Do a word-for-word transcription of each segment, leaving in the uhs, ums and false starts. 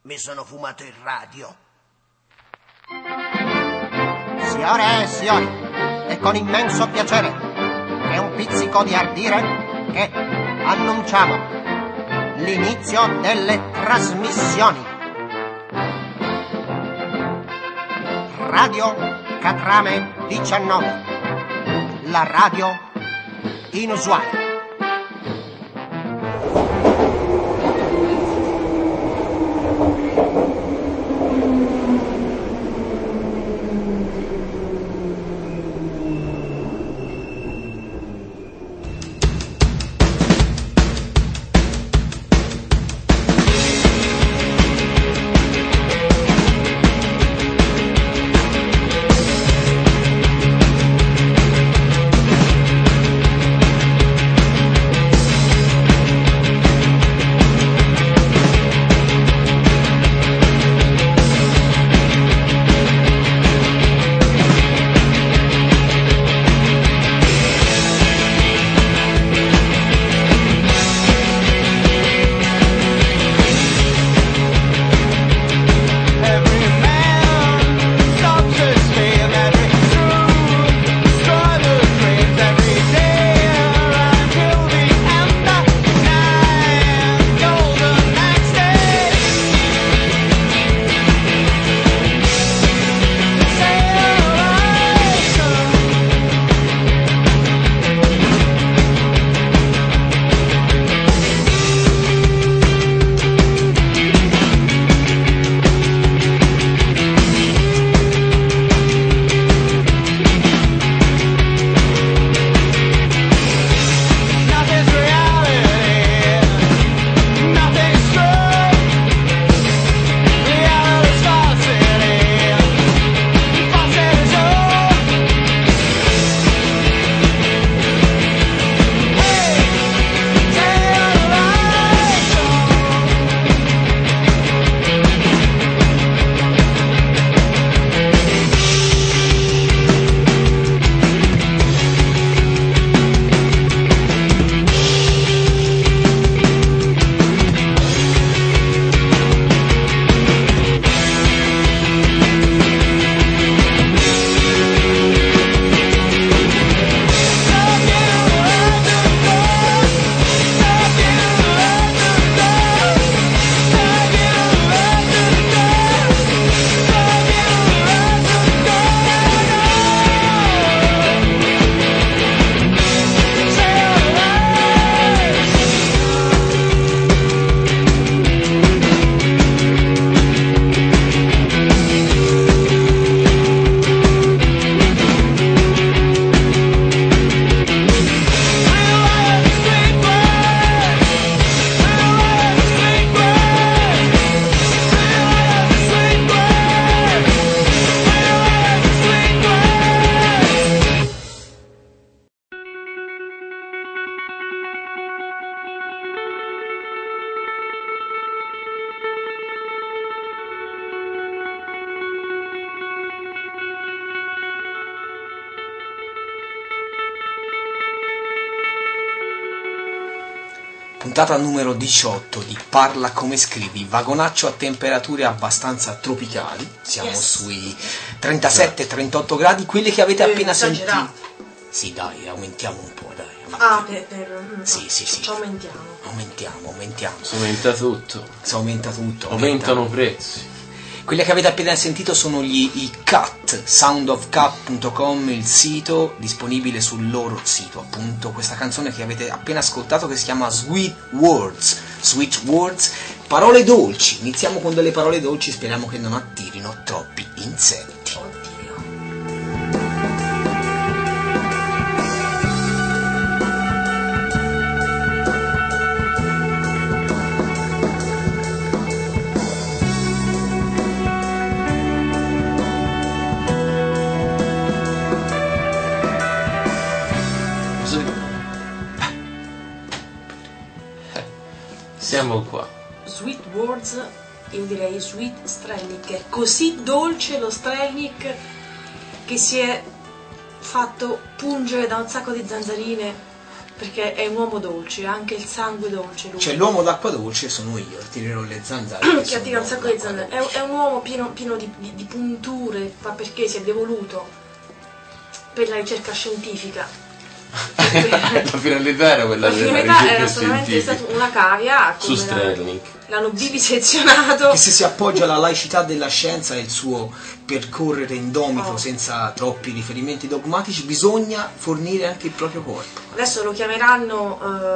mi sono fumato il radio. Signore e signori, è con immenso piacere e un pizzico di ardire che annunciamo l'inizio delle trasmissioni. Radio Catrame diciannove, la radio inusuale. Puntata numero diciotto di Parla come scrivi, vagonaccio a temperature abbastanza tropicali, siamo yes. sui trentasette trentotto gradi, quelle che avete appena sentito. Sì, dai, aumentiamo un po', dai. Aumentiamo. Ah, per, per sì, sì, sì. Ci aumentiamo. Aumentiamo, aumentiamo. Si aumenta tutto. Si aumenta tutto. Aumentano i prezzi. Quelle che avete appena sentito sono gli i Cut, sound of cut punto com, il sito disponibile sul loro sito, appunto. Questa canzone che avete appena ascoltato che si chiama Sweet Words, Sweet Words, parole dolci. Iniziamo con delle parole dolci, speriamo che non attirino troppi insetti. Siamo qua. Sweet Words, io direi Sweet Strelnik. È così dolce lo Strelnik che si è fatto pungere da un sacco di zanzarine perché è un uomo dolce, ha anche il sangue dolce lui. Cioè l'uomo d'acqua dolce sono io, tirerò le zanzare. Che attira un sacco di zanzare. È, è un uomo pieno, pieno di, di, di punture, ma perché si è devoluto per la ricerca scientifica. La finalità era quella La della finalità ricerca era solamente scientifica stata una cavia su come la- Sterling. l'hanno vivisezionato. Che se si appoggia alla laicità della scienza e il suo percorrere indomito Oh. senza troppi riferimenti dogmatici, bisogna fornire anche il proprio corpo. Adesso lo chiameranno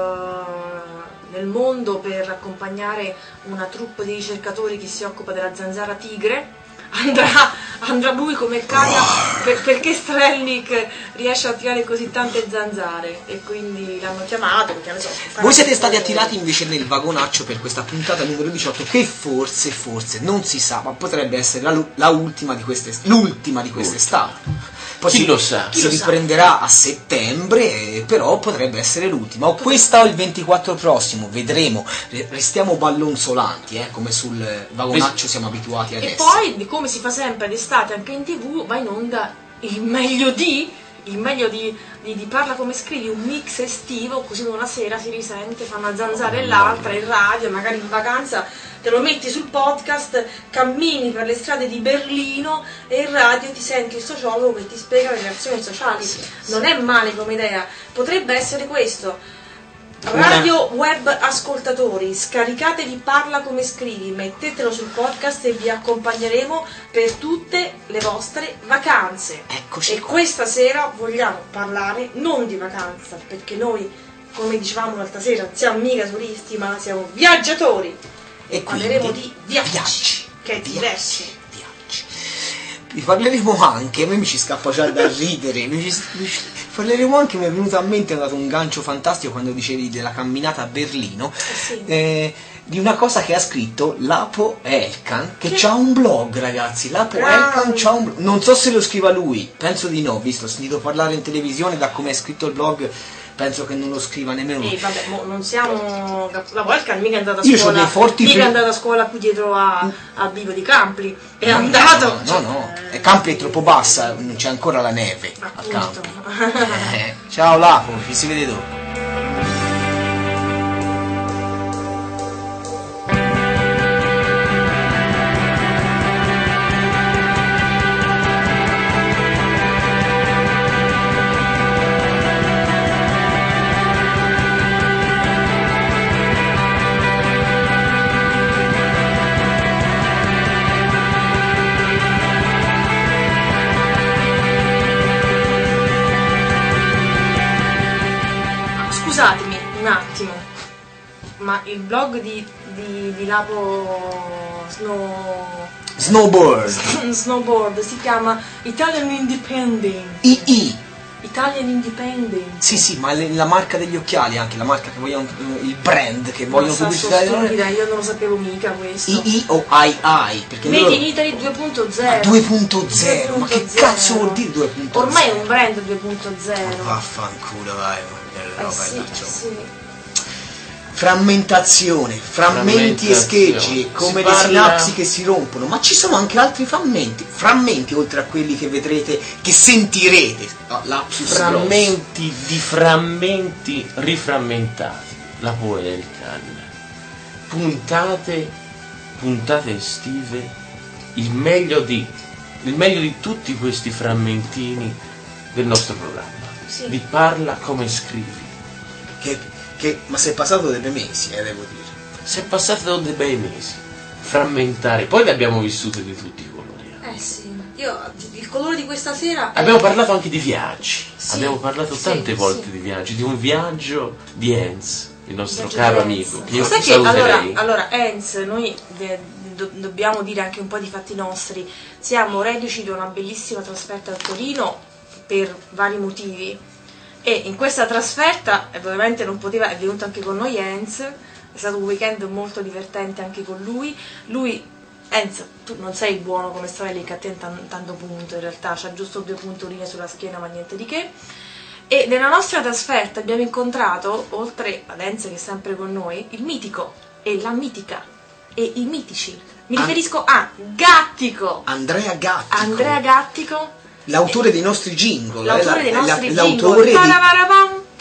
eh, nel mondo per accompagnare una troupe di ricercatori che si occupa della zanzara tigre. Andrà, andrà lui come cavia per- perché Strelnik riesce a tirare così tante zanzare e quindi l'hanno chiamato perché ne so, Voi siete stati attirati invece nel vagonaccio per questa puntata numero diciotto che forse, forse, non si sa, ma potrebbe essere la, la ultima di queste, l'ultima di quest'estate. Poi Chi si, lo sa? si Chi lo sa? riprenderà a settembre, però potrebbe essere l'ultima. O questa o il ventiquattro prossimo, vedremo. Re- Restiamo ballonzolanti, eh, come sul vagonaccio siamo abituati E adesso. poi, di come si fa sempre d'estate anche in tv, va in onda il meglio di, il meglio di, di, di Parla come scrivi, un mix estivo, così una sera si risente, fa una zanzara e l'altra, in radio, magari in vacanza, te lo metti sul podcast, cammini per le strade di Berlino e in radio ti senti il sociologo che ti spiega le relazioni sociali. Non è male come idea, potrebbe essere questo. Radio web ascoltatori, scaricatevi Parla come scrivi, mettetelo sul podcast e vi accompagneremo per tutte le vostre vacanze. Eccoci E qua. questa sera vogliamo parlare non di vacanza, perché noi, come dicevamo l'altra sera, non siamo mica turisti, ma siamo viaggiatori. E Parleremo quindi, di viaggi, viaggi, che è viaggi, diverso. viaggi. Vi parleremo anche, a me mi ci scappa già da ridere, mi ci, mi ci- parleremo anche, mi è venuto a mente, è dato un gancio fantastico quando dicevi della camminata a Berlino, sì. eh, di una cosa che ha scritto Lapo Elkan, che, Che- c'ha un blog, ragazzi. Lapo Bravo. Elkan c'ha un blog, non so se lo scriva lui, penso di no, visto, ho sentito parlare in televisione, da come è scritto il blog penso che non lo scriva nemmeno lui. E vabbè, mo non siamo. La Volcan mica è andata a Io c'ho scuola. dei forti mica è pre- andata a scuola qui dietro a, a Vivo di Campli. È No, andato. No, no, no. E Campi è troppo bassa, non c'è ancora la neve a Appunto. Campi. Eh, ciao Lapo, ci si vede dopo. Scusatemi un attimo, ma il blog di, di, di Lapo Snow, Snowboard. Snowboard si chiama Italian Independent. I I. Italian Independent. Sì, sì, ma le- la marca degli occhiali, anche la marca che vogliono, il brand che vogliono Massa, pubblicitare. sono stupida, io non lo sapevo mica questo. I I o I I, perché Made loro- in Italy due punto Ma zero. due punto zero, ma che due punto zero. cazzo vuol dire due punto zero? Ormai è un brand due punto zero. Vaffanculo, vai, che Eh roba sì, è eh laccio. sì. Frammentazione, frammenti e Frammentazione. scheggi, come Si le parla- sinapsi che si rompono, ma ci sono anche altri frammenti, frammenti oltre a quelli che vedrete, che sentirete. Oh, lapsus grosso. Frammenti di frammenti riframmentati. La Poelcan. Puntate, puntate estive, il meglio di, il meglio di tutti questi frammentini del nostro programma. Sì. Vi parla come scrivi. Che, che, ma sei passato delle mesi, eh, devo dire. Si è passato da dei bei mesi. Frammentare. Poi le abbiamo vissute di tutti i colori. Eh sì, io il colore di questa sera è- Abbiamo parlato anche di viaggi. Sì, Abbiamo parlato sì, tante sì. volte di viaggi. Di un viaggio di Enz, il nostro Viaggio caro di Enz. amico. Che io Sai che allora, saluterei. allora Enz, noi de- do- dobbiamo dire anche un po' di fatti nostri. Siamo reduci da una bellissima trasferta a Torino per vari motivi. E in questa trasferta, eh, ovviamente non poteva, è venuto anche con noi Enz, è stato un weekend molto divertente anche con lui. Lui, Enz, tu non sei buono come Strelling, a te tan- tanto punto in realtà, c'ha giusto due puntoline sulla schiena ma niente di che. E nella nostra trasferta abbiamo incontrato, oltre ad Enz che è sempre con noi, il mitico e la mitica e i mitici. Mi An- riferisco a Gattico, Andrea Gatti, Andrea Gattico, l'autore dei nostri jingle, eh, l'autore la- dei la- nostri l'autore jingle. di Paravarapam,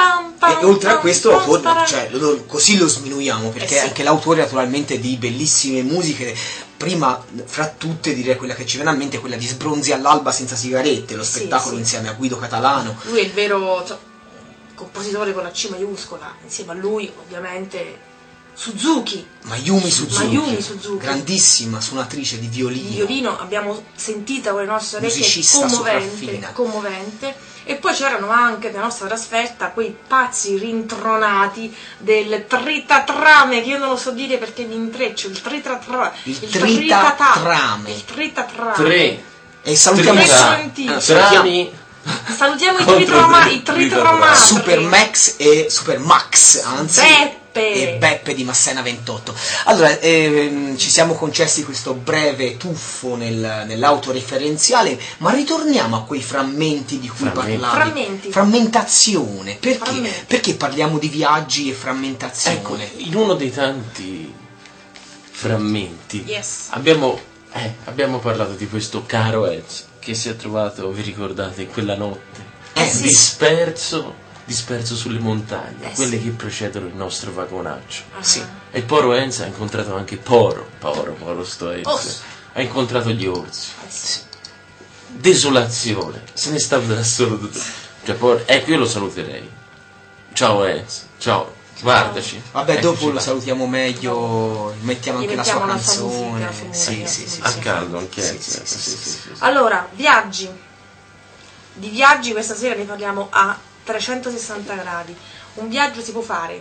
pam, pam, E oltre a pam, questo, pam, l'autore, spara- cioè, lo- così lo sminuiamo, perché Eh sì. anche l'autore naturalmente di bellissime musiche. Prima, fra tutte, direi quella che ci viene a mente è quella di Sbronzi all'alba senza sigarette, lo Sì, spettacolo sì. insieme a Guido Catalano. Lui è il vero cioè, compositore con la C maiuscola, insieme a lui ovviamente Suzuki. Mayumi Suzuki, Mayumi Suzuki. grandissima suonatrice di violino. Il violino abbiamo sentita con le nostre orecchie, Musicista commovente, sopraffina. commovente. E poi c'erano anche nella nostra trasferta quei pazzi rintronati del tritatrame, che io non lo so dire perché mi intreccio, il tritatrame. Il tritatrame. Il tritatrame. Tre. E salutiamo Trita- Sa- Trenta- ah, salutiamo Trami. Salutiamo i Contro tritroma- tri- i tritramati. Super Max e Super Max, anzi. Beppe. E Beppe di Massena ventotto. Allora, ehm, ci siamo concessi questo breve tuffo nel, nell'autoreferenziale, ma ritorniamo a quei frammenti di cui Frammenti. parlavi. Frammenti. Frammentazione. Perché? Frammenti. Perché parliamo di viaggi e frammentazione? Ecco, in uno dei tanti frammenti Yes. abbiamo, eh, abbiamo parlato di questo caro Ezio che si è trovato, vi ricordate, in quella notte Eh, sì. disperso, disperso sulle montagne, Eh, quelle sì. che precedono il nostro vagonaccio. Ah. Sì. E il Poro Enzo ha incontrato anche Poro, Poro, Poro sto Ezio. Orso. Ha incontrato gli orsi. Eh sì. Desolazione, se ne stava da solo. Cioè, Poro, ecco, io lo saluterei. Ciao Enzo, ciao, guardaci. Vabbè, Eccoci dopo lo qua. salutiamo meglio, mettiamo Gli anche la mettiamo sua la sua canzone. musica, la sua Sì, musica, sì, la sì, sua A sì. caldo anche Sì, Ezio. sì, ecco, sì, sì, sì, sì, sì. sì, sì. Allora, viaggi. Di viaggi questa sera ne parliamo a trecentosessanta gradi. Un viaggio si può fare.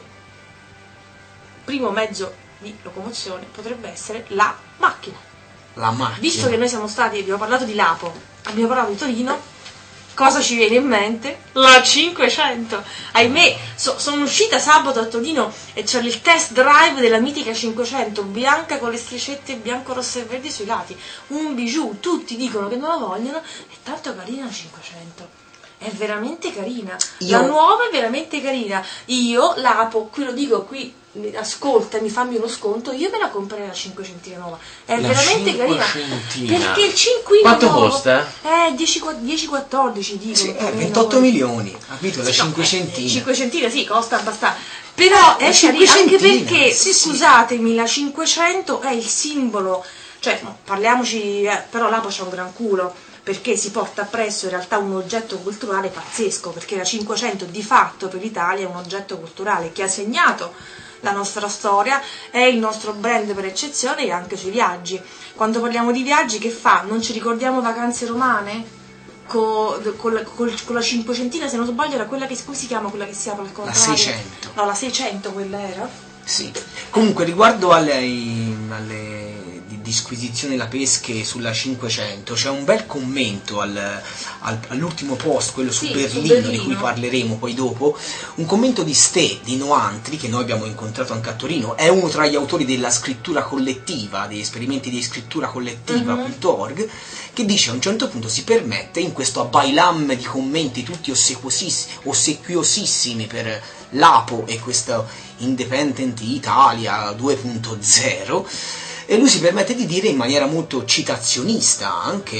Primo mezzo di locomozione potrebbe essere la macchina. La macchina. Visto che noi siamo stati, abbiamo parlato di Lapo, abbiamo parlato di Torino, cosa ci viene in mente? La cinquecento. Ahimè, so- sono uscita sabato a Torino e c'era il test drive della mitica cinquecento, bianca con le striscette bianco, rosse e verdi sui lati. Un bijou, tutti dicono che non la vogliono, è tanto carina la cinquecento. È veramente carina. Io- La nuova è veramente carina. Io, Lapo, qui lo dico, qui ascoltami, fammi uno sconto, io me la comprerei la cinquecentina nuova. È La veramente carina. cinquecentina. Perché il cinquino Quanto nuovo- costa? Eh, dieci quattordici dicono. Sì, più o eh, meno. ventotto milioni, capito? La Sì, no, cinquecentina. eh, cinquecentina sì, costa abbastanza. Però è La carina anche cinquecentina, perché, sì, sì. scusatemi, la cinquecento è il simbolo, cioè, no, parliamoci, eh, però Lapo c'ha un gran culo, perché si porta appresso in realtà un oggetto culturale pazzesco, perché la cinquecento di fatto per l'Italia è un oggetto culturale che ha segnato la nostra storia, è il nostro brand per eccezione e anche sui viaggi. Quando parliamo di viaggi, che fa? Non ci ricordiamo vacanze romane? Co- con, la, col- con la cinquecentina, se non sbaglio, era quella che, come si chiama quella che si apre al contrario? seicento. No, la seicento quella era. Sì. Comunque, riguardo alle, alle di- disquisizioni la pesche sulla cinquecento, c'è un bel commento al- al- all'ultimo post, quello su, Sì, su Berlino, Berlino. di cui parleremo poi dopo, un commento di Ste, di Noantri, che noi abbiamo incontrato anche a Torino, è uno tra gli autori della scrittura collettiva, degli esperimenti di scrittura collettiva punto org, che dice a un certo punto si permette, in questo abbailam di commenti tutti ossequiosissi- ossequiosissimi per Lapo e questo Independent Italia due punto zero, e lui si permette di dire in maniera molto citazionista anche,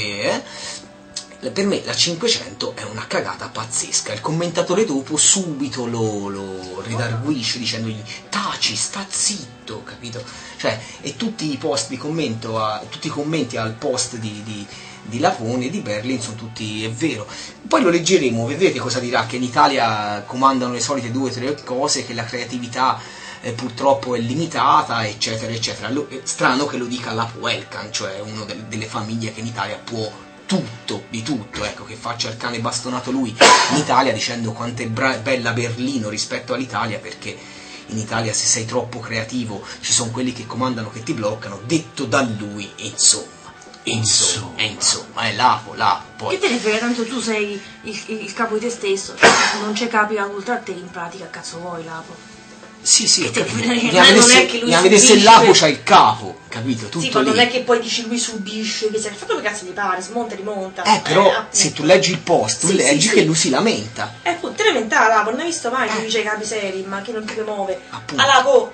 eh, per me la cinquecento è una cagata pazzesca. Il commentatore dopo subito lo, lo redarguisce dicendogli taci, sta zitto, capito? Cioè, e tutti i post di commento, a, tutti i commenti al post di, di, di Lapone e di Berlin sono tutti, è vero. Poi lo leggeremo, vedrete cosa dirà, che in Italia comandano le solite due o tre cose, che la creatività eh, purtroppo è limitata, eccetera, eccetera. Lo, è strano che lo dica Lapo Elkan, cioè una delle, delle famiglie che in Italia può tutto, di tutto, ecco, che faccia il cane bastonato lui in Italia dicendo quanto è bra- bella Berlino rispetto all'Italia, perché in Italia se sei troppo creativo ci sono quelli che comandano che ti bloccano, detto da lui, e insomma, insomma, e insomma, è Lapo, Lapo, poi... Che te ne frega, tanto tu sei il, il capo di te stesso, cioè, non c'è capi oltre a te, in pratica cazzo vuoi Lapo. Sì, sì, ho Che- capito. non è Bisogna vedere se- che lui bisogna vedere se subisce. Lapo c'ha il capo, capito? Tutto Sì, ma non lì. è che poi dici lui subisce, che si è fatto come cazzo gli pare, smonta, rimonta. Eh, però appunto. se tu leggi il post, tu Sì, leggi sì, che sì. lui si lamenta. Eh, appunto, te ne mentà Lapo, non hai visto mai che Eh. dice ai capi seri, ma che non ti muove. Appunto. A Lapo,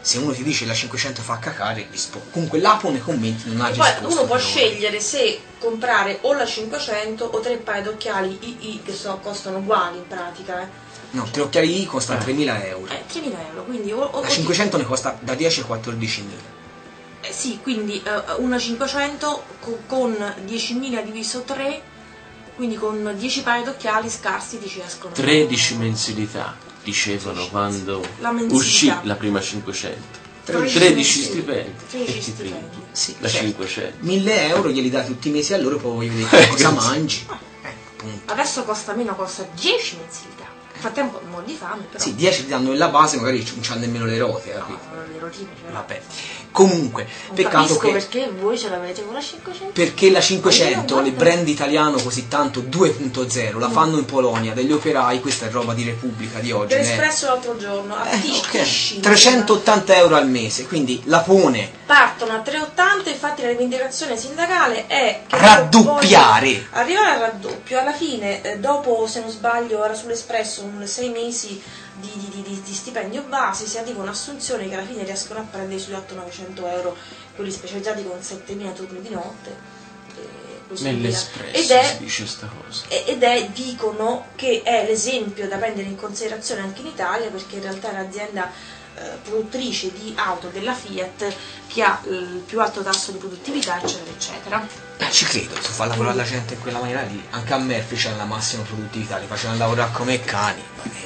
se uno ti dice la cinquecento fa cacare, rispondo. Comunque l'Apo nei commenti non ha E poi risposto. uno può per ora. scegliere se comprare o la cinquecento o tre paia d'occhiali I I che so, costano uguali in pratica. Eh. No, tre occhiali I costano tremila euro. Eh, tremila euro, quindi o, o La o ti- cinquecento ne costa da dieci a quattordicimila. eh, sì, quindi eh, una cinquecento co- con diecimila diviso tre, quindi con dieci paia d'occhiali scarsi ti ci escono. tredici mensilità, dicevano quando La mensilità. uscì la prima cinquecento. tredici tredici mensilità. stipendi. tredici E ti stipendi. prendi Sì, la certo. cinquecento. mille euro glieli dai tutti i mesi a loro, poi voglio vedere che cosa Grazie. mangi. Eh, appunto. Adesso costa meno, costa dieci mensilità. Nel frattempo un po' di fame, però. Sì, dieci ti danno nella base, magari non c'hanno nemmeno le rote, No, capito? le rotine ce l'ho. Vabbè. Comunque, Non peccato capisco che perché voi ce l'avete con la cinquecento. perché la cinquecento, Ma io le guarda- brand italiano così tanto due punto zero, la fanno in Polonia, degli operai, questa è roba di Repubblica di oggi. Per ne è- espresso l'altro giorno, a Eh, Tish- ok. Tish- trecentottanta euro al mese, quindi la pone partono a tre virgola ottanta, infatti la rivendicazione sindacale è che raddoppiare. vogliono arrivare al raddoppio. Alla fine, eh, dopo, se non sbaglio, era sull'Espresso un sei mesi di, di- di- di stipendio base, si arriva a un'assunzione che alla fine riescono a prendere sugli otto novecento euro, quelli specializzati con settemila turni di notte. e così via. Nell'Espresso Ed è si dice sta cosa. ed è, dicono, che è l'esempio da prendere in considerazione anche in Italia, perché in realtà è l'azienda eh, produttrice di auto della Fiat che ha il più alto tasso di produttività, eccetera eccetera. Eh, ci credo, se fa lavorare la gente in quella maniera lì, anche a Murphy c'è la massima produttività, li facevano lavorare come cani.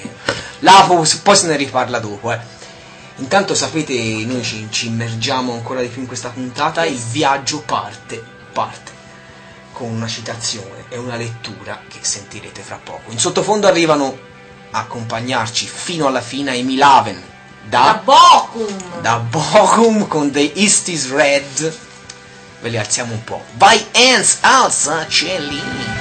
Là poi poi se ne riparla dopo, eh. Intanto sapete, noi ci, ci immergiamo ancora di più in questa puntata, il viaggio parte, parte con una citazione e una lettura che sentirete fra poco. In sottofondo arrivano a accompagnarci fino alla fine i Milaven Da da, Bochum! da Bochum con The East is Red. Ve li alziamo un po'. Vai Hans, alza cieli!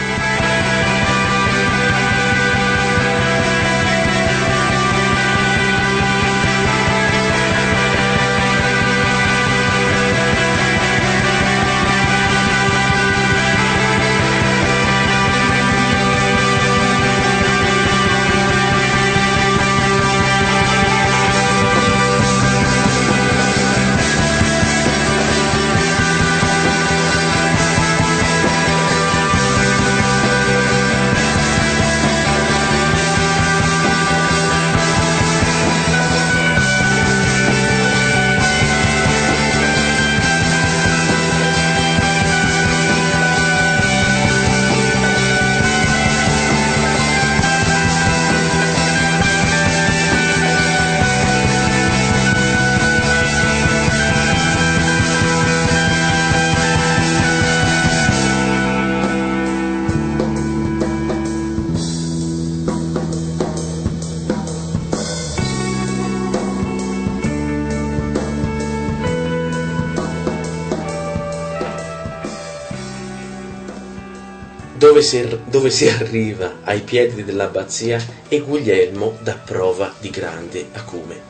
Dove si, dove si arriva ai piedi dell'abbazia e Guglielmo dà prova di grande acume.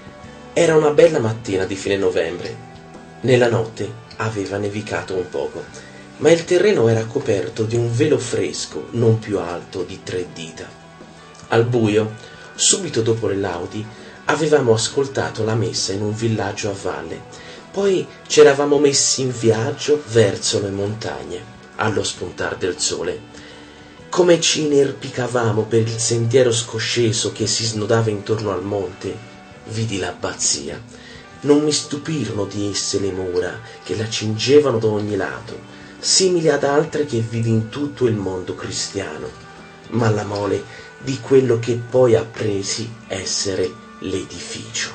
Era una bella mattina di fine novembre. Nella notte aveva nevicato un poco, ma il terreno era coperto di un velo fresco non più alto di tre dita. Al buio, subito dopo le laudi, avevamo ascoltato la messa in un villaggio a valle, poi ci eravamo messi in viaggio verso le montagne. Allo spuntar del sole, come ci inerpicavamo per il sentiero scosceso che si snodava intorno al monte, vidi l'abbazia. Non mi stupirono di esse le mura che la cingevano da ogni lato, simili ad altre che vidi in tutto il mondo cristiano, ma la mole di quello che poi appresi essere l'edificio.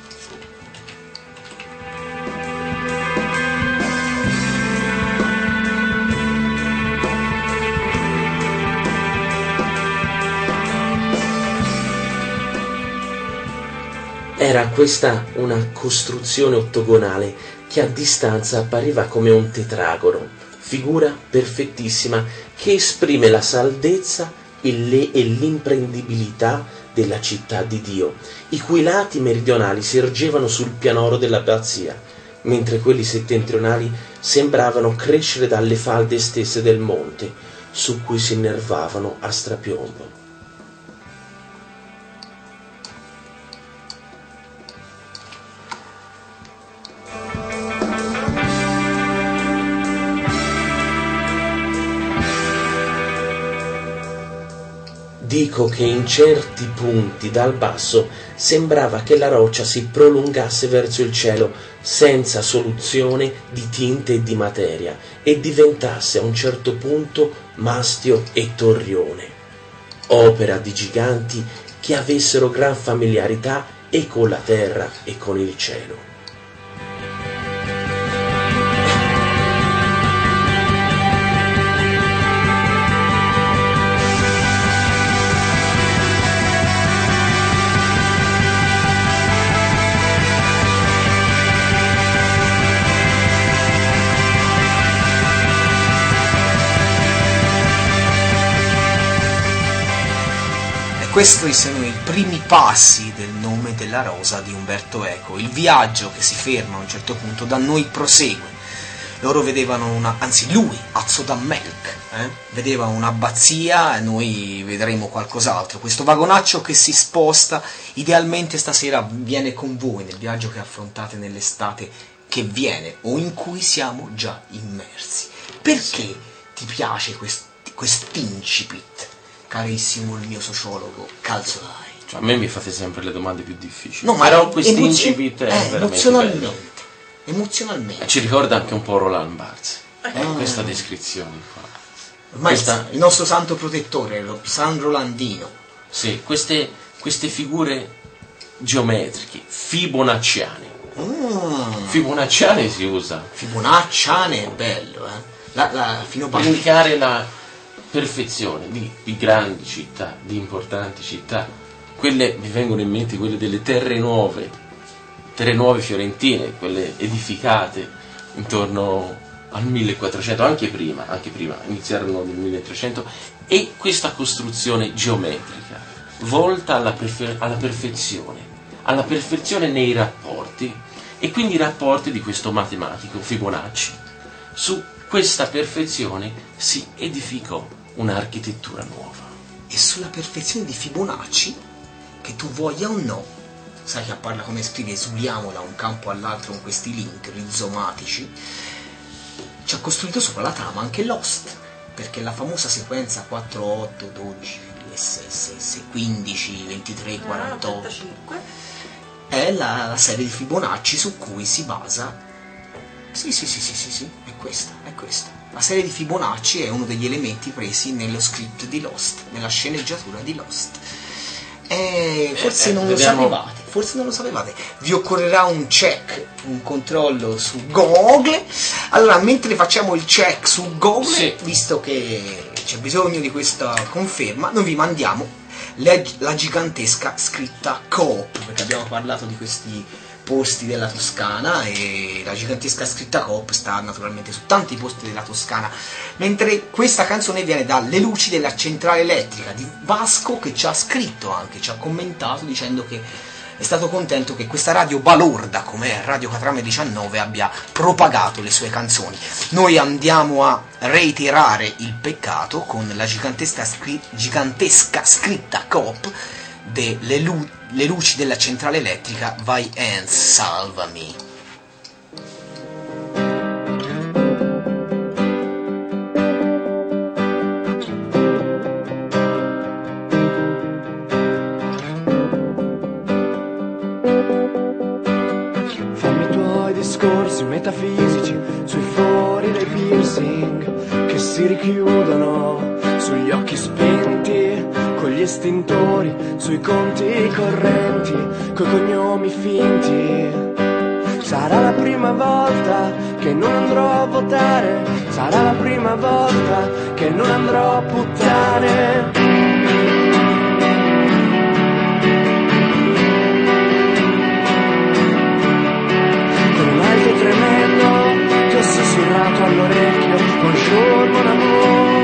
Era questa una costruzione ottagonale che a distanza appariva come un tetragono, figura perfettissima che esprime la saldezza e l'imprendibilità della città di Dio, i cui lati meridionali si ergevano sul pianoro dell'abbazia, mentre quelli settentrionali sembravano crescere dalle falde stesse del monte, su cui si innervavano a strapiombo. Dico che in certi punti dal basso sembrava che la roccia si prolungasse verso il cielo senza soluzione di tinte e di materia e diventasse a un certo punto mastio e torrione, opera di giganti che avessero gran familiarità e con la terra e con il cielo. Questi sono i primi passi del nome della rosa di Umberto Eco, il viaggio che si ferma a un certo punto da noi prosegue. Loro vedevano una, anzi lui, Azzo da Melk, eh, vedeva un'abbazia e noi vedremo qualcos'altro. Questo vagonaccio che si sposta, idealmente stasera viene con voi nel viaggio che affrontate nell'estate che viene o in cui siamo già immersi. Perché ti piace quest, quest'incipit? Carissimo il mio sociologo Calzolai. Cioè, a me mi fate sempre le domande più difficili. No, ma però questo incipit è eh, veramente emozionalmente, bello. emozionalmente. Ci ricorda anche un po' Roland Barthes. Eh. Questa descrizione qua. Ormai Questa... il nostro santo protettore, San Rolandino. Sì, queste, queste figure geometriche, fibonacciane. Mm. Fibonacciane si usa. Fibonacciane è bello, eh. La, la, fino Per indicare la perfezione di, di grandi città, di importanti città. Quelle mi vengono in mente quelle delle terre nuove, terre nuove fiorentine, quelle edificate intorno al millequattrocento, anche prima, anche prima, iniziarono nel milletrecento, e questa costruzione geometrica volta alla, prefer- alla perfezione, alla perfezione nei rapporti, e quindi i rapporti di questo matematico Fibonacci. Su questa perfezione si edificò un'architettura nuova. E sulla perfezione di Fibonacci, che tu voglia o no, sai che parla come scrive, esuliamo da un campo all'altro con questi link rizomatici, ci ha costruito sopra la trama anche Lost, perché la famosa sequenza quattro, otto, dodici, quindici, ventitré, quarantotto è la, la serie di Fibonacci su cui si basa. Sì, sì, sì, sì, sì, sì, è questa, è questa. La serie di Fibonacci è uno degli elementi presi nello script di Lost, nella sceneggiatura di Lost. E forse eh, non vediamo. lo sapevate, forse non lo sapevate. Vi occorrerà un check, un controllo su Google. Allora, mentre facciamo il check su Google, sì, visto che c'è bisogno di questa conferma, noi vi mandiamo le, la gigantesca scritta Coop, perché abbiamo parlato di questi posti della Toscana e la gigantesca scritta Coop sta naturalmente su tanti posti della Toscana, mentre questa canzone viene dalle luci della centrale elettrica di Vasco, che ci ha scritto anche, ci ha commentato dicendo che è stato contento che questa radio balorda come Radio Catrame diciannove abbia propagato le sue canzoni. Noi andiamo a reiterare il peccato con la gigantesca, scri- gigantesca scritta Coop delle lu- le luci della centrale elettrica. Vai and salvami. Fammi i tuoi discorsi metafisici sui fori dei piercing che si richiudono sugli occhi spenti, con gli estintori, sui conti correnti, coi cognomi finti. Sarà la prima volta che non andrò a votare, sarà la prima volta che non andrò a puttane. Con un alto tremendo ti ho sussurrato all'orecchio, bonjour mon amour.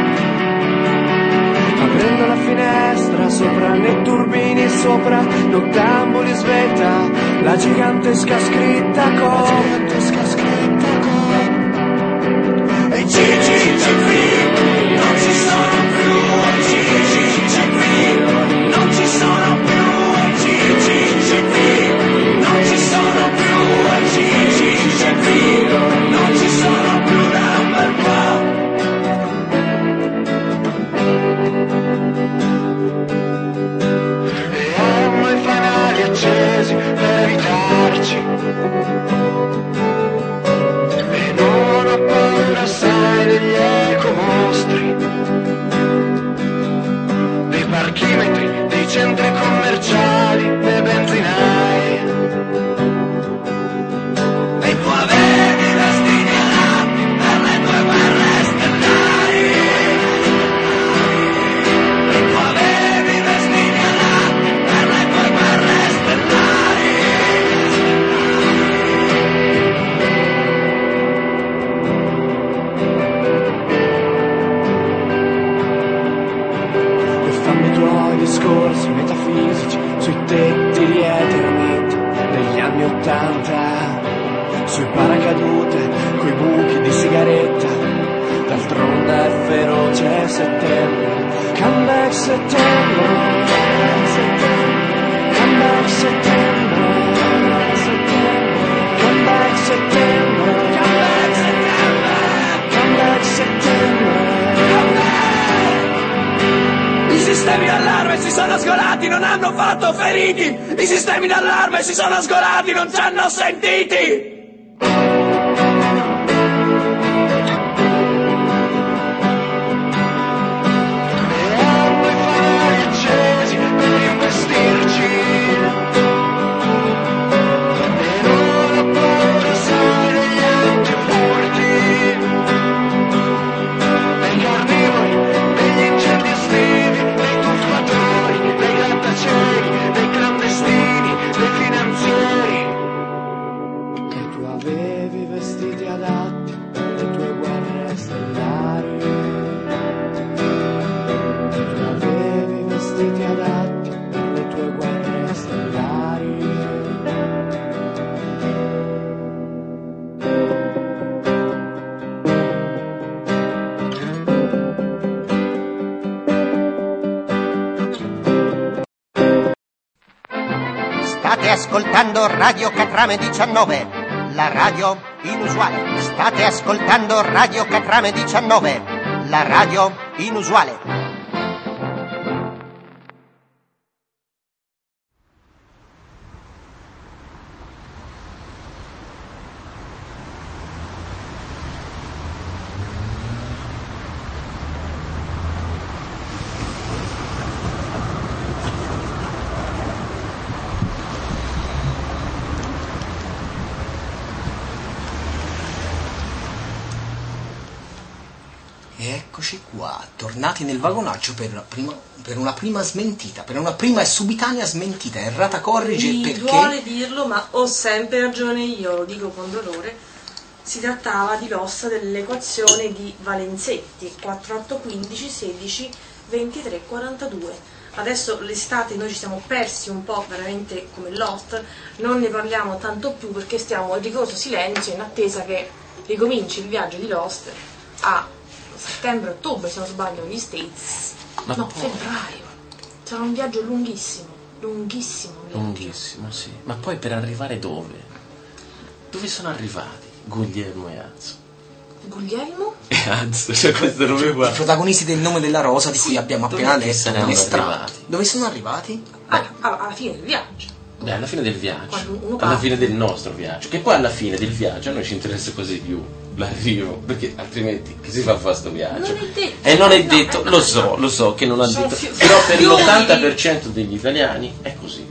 Aprendo la finestra, sopra nei turbini sopra, nottamboli svetta, la gigantesca scritta con, la gigantesca scritta con. E Gigi ci qui, non ci sono più, Gigi ci qui, non ci sono più, Gigi ci qui, non ci sono più, Gigi ci qui, non ci sono più da un bel po'. sui paracadute, coi buchi di sigaretta, d'altronde è feroce settembre. Come back settembre, come back settembre, come back settembre, come back settembre, come back settembre. I sistemi d'allarme si sono sgolati, non hanno fatto feriti. I sistemi d'allarme si sono sgolati, non ci hanno sentiti. State ascoltando Radio Catrame diciannove, la radio inusuale. State ascoltando Radio Catrame diciannove, la radio inusuale. Eccoci qua, tornati nel vagonaggio per, la prima, per una prima smentita, per una prima e subitanea smentita. Errata corrige Mi perché... duole dirlo, ma ho sempre ragione io, lo dico con dolore. Si trattava di l'ossa dell'equazione di Valenzetti, quattro, otto, quindici, sedici, ventitré, quarantadue. Adesso l'estate noi ci siamo persi un po' veramente come Lost, non ne parliamo tanto più perché stiamo in ricorso silenzio in attesa che ricominci il viaggio di Lost a settembre-ottobre, se non sbaglio, negli States. Ma no, poi... febbraio. Sarà un viaggio lunghissimo, lunghissimo. Un viaggio. Lunghissimo, sì. Ma poi per arrivare dove? Dove sono arrivati Guglielmo e Azzo? Guglielmo? E Azzo, cioè questo nome qua. I protagonisti del Nome della Rosa di Sì, cui abbiamo dove appena che letto saranno l'estratto. arrivati? Dove sono arrivati? Alla, alla, alla fine del viaggio. Beh, alla fine del viaggio, Quando uno alla parte. fine del nostro viaggio, che poi alla fine del viaggio a noi ci interessa quasi più l'arrivo, perché altrimenti che si fa a fare sto viaggio? Non è detto. E non è No, detto, eh, lo no, so, no. lo so che non ha Sono detto, fi- però per fiori. l'ottanta per cento degli italiani è così.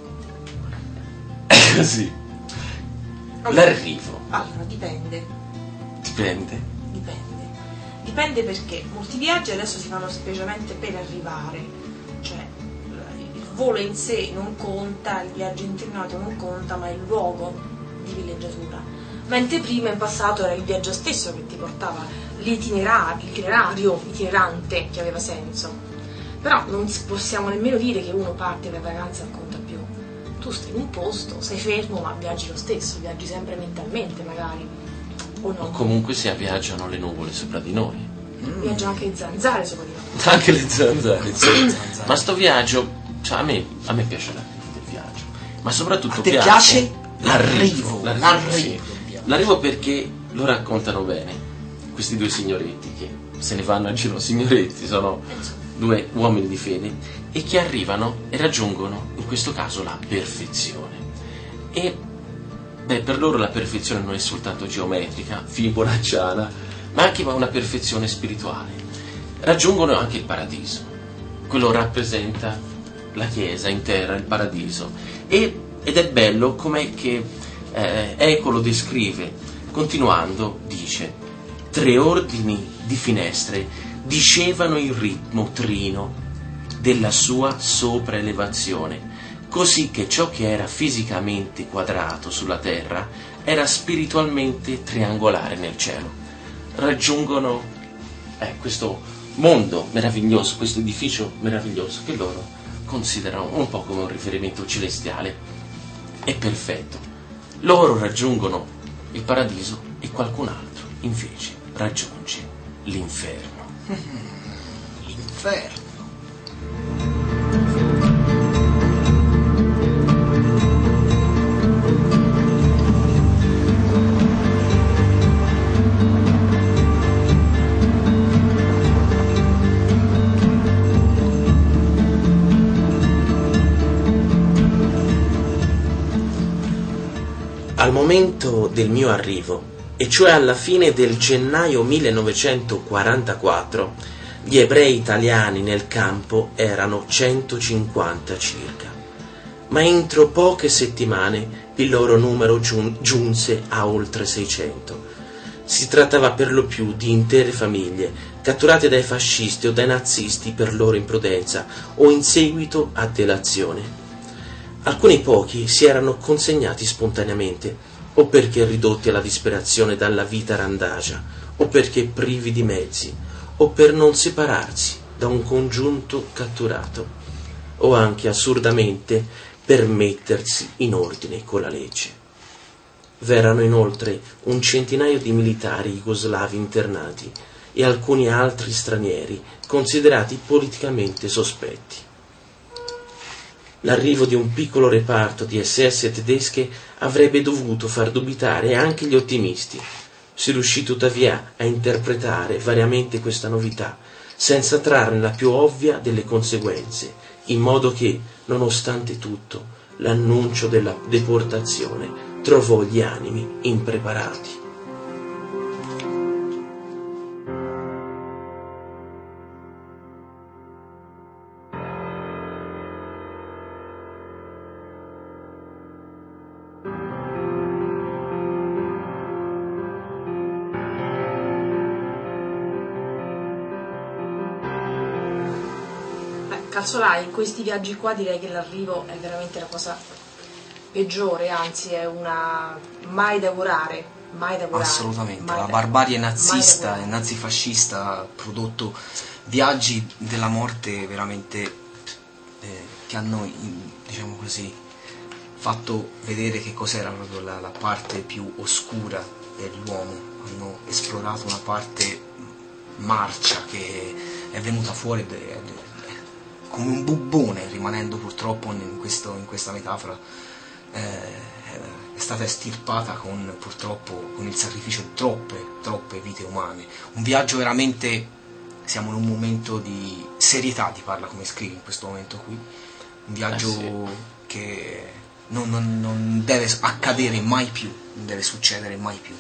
È così. Allora, L'arrivo, Allora, dipende. dipende. Dipende. Dipende perché molti viaggi adesso si fanno specialmente per arrivare. Cioè, il volo in sé non conta, il viaggio internato non conta, ma il luogo di villeggiatura. Mentre prima in passato era il viaggio stesso che ti portava l'itinerario, l'itinerario itinerante che aveva senso. Però non possiamo nemmeno dire che uno parte per vacanza e non conta più. Tu stai in un posto, sei fermo, ma viaggi lo stesso, viaggi sempre mentalmente magari. O no? O comunque sia viaggiano le nuvole sopra di noi. Viaggiano anche le zanzare sopra di noi. Anche le zanzare, sì. Zanzare. Ma sto viaggio, cioè a me, a me piace l'arrivo del viaggio, ma soprattutto A te piace, piace l'arrivo, l'arrivo, l'arrivo, l'arrivo sì. del viaggio. L'arrivo perché lo raccontano bene questi due signoretti che se ne vanno a giro, signoretti, sono due uomini di fede e che arrivano e raggiungono in questo caso la perfezione. E beh, per loro la perfezione non è soltanto geometrica, fibonacciana, ma anche una perfezione spirituale. Raggiungono anche il paradiso. Quello rappresenta la Chiesa intera, il paradiso. E, ed è bello com'è che eh, Eco lo descrive, continuando, dice: tre ordini di finestre dicevano il ritmo trino della sua sopraelevazione, così che ciò che era fisicamente quadrato sulla terra era spiritualmente triangolare nel cielo. Raggiungono eh, questo mondo meraviglioso, questo edificio meraviglioso che loro considerano un po' come un riferimento celestiale e perfetto. Loro raggiungono il paradiso e qualcun altro invece raggiunge l'inferno. L'inferno. Al momento del mio arrivo, e cioè alla fine del gennaio millenovecentoquarantaquattro, gli ebrei italiani nel campo erano centocinquanta circa, ma entro poche settimane il loro numero giun- giunse a oltre seicento. Si trattava per lo più di intere famiglie catturate dai fascisti o dai nazisti per loro imprudenza o in seguito a delazione. Alcuni pochi si erano consegnati spontaneamente, o perché ridotti alla disperazione dalla vita randagia, o perché privi di mezzi, o per non separarsi da un congiunto catturato, o anche assurdamente per mettersi in ordine con la legge. V'erano inoltre un centinaio di militari jugoslavi internati e alcuni altri stranieri considerati politicamente sospetti. L'arrivo di un piccolo reparto di esse esse tedesche avrebbe dovuto far dubitare anche gli ottimisti. Si riuscì tuttavia a interpretare variamente questa novità, senza trarne la più ovvia delle conseguenze, in modo che, nonostante tutto, l'annuncio della deportazione trovò gli animi impreparati. Calzolai, in questi viaggi qua direi che l'arrivo è veramente la cosa peggiore, anzi è una mai da curare, mai da curare. Assolutamente, mai la da, barbarie nazista e e nazifascista ha prodotto viaggi della morte veramente eh, che hanno, diciamo così, fatto vedere che cos'era proprio la, la parte più oscura dell'uomo. Hanno esplorato una parte marcia che è venuta fuori de, de, come un bubbone, rimanendo purtroppo in, questo, in questa metafora, eh, è stata estirpata con, purtroppo con il sacrificio di troppe, troppe vite umane. Un viaggio veramente, siamo in un momento di serietà di Parla come scrivi in questo momento qui, un viaggio eh sì. che non, non, non deve accadere mai più, non deve succedere mai più.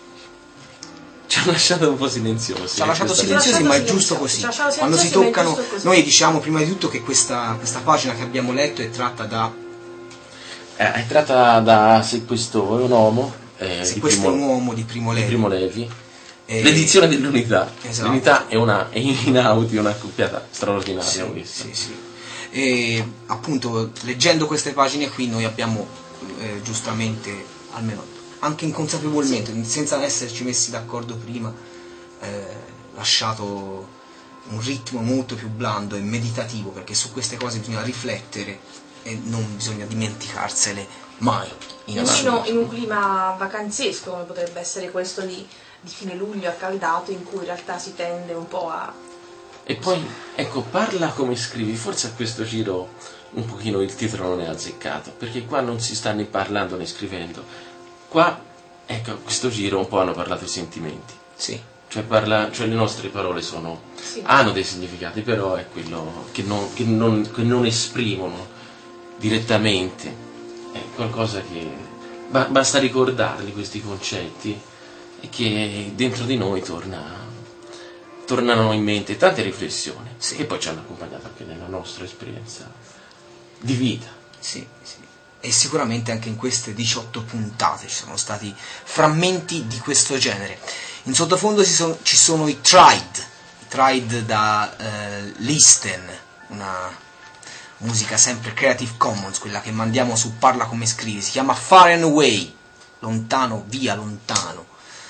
Ci ha lasciato un po' silenziosi. Ci ha lasciato silenziosi, ma è giusto così. Quando si toccano, noi diciamo prima di tutto che questa, questa pagina che abbiamo letto è tratta da. Eh, è tratta da Se questo è un uomo. Eh, Se di questo Primo, è un uomo di Primo Levi. Di Primo Levi. E... L'edizione dell'Unità. Esatto. L'Unità è una è in audio, una accoppiata straordinaria. Sì, questa. sì, sì. E appunto, leggendo queste pagine qui, noi abbiamo eh, giustamente, almeno. Anche inconsapevolmente, senza esserci messi d'accordo prima, eh, lasciato un ritmo molto più blando e meditativo, perché su queste cose bisogna riflettere e non bisogna dimenticarsele mai. In Nemmeno in un clima vacanzesco come potrebbe essere questo di, di fine luglio accaldato, in cui in realtà si tende un po' a... E poi, ecco, Parla come scrivi, forse a questo giro un pochino il titolo non è azzeccato, perché qua non si sta né parlando né scrivendo. Qua, ecco, a questo giro un po' hanno parlato i sentimenti. Sì. Cioè, parla, cioè le nostre parole sono, sì. hanno dei significati, però è quello che non, che non, che non esprimono direttamente. È qualcosa che ba- basta ricordarli questi concetti e che dentro di noi torna, tornano in mente tante riflessioni, sì. Che poi ci hanno accompagnato anche nella nostra esperienza di vita. Sì, sì. E sicuramente anche in queste diciotto puntate ci sono stati frammenti di questo genere. In sottofondo ci sono, ci sono i Tried, i Tried da eh, Listen, una musica sempre Creative Commons, quella che mandiamo su Parla come scrivi, si chiama Far and Away, lontano, via, lontano.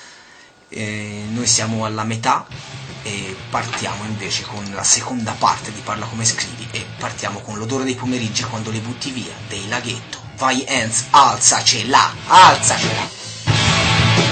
E noi siamo alla metà e partiamo invece con la seconda parte di Parla come scrivi e partiamo con L'odore dei pomeriggi quando le butti via, dei Laghetto. Vai Enz, alzacela, alzacela.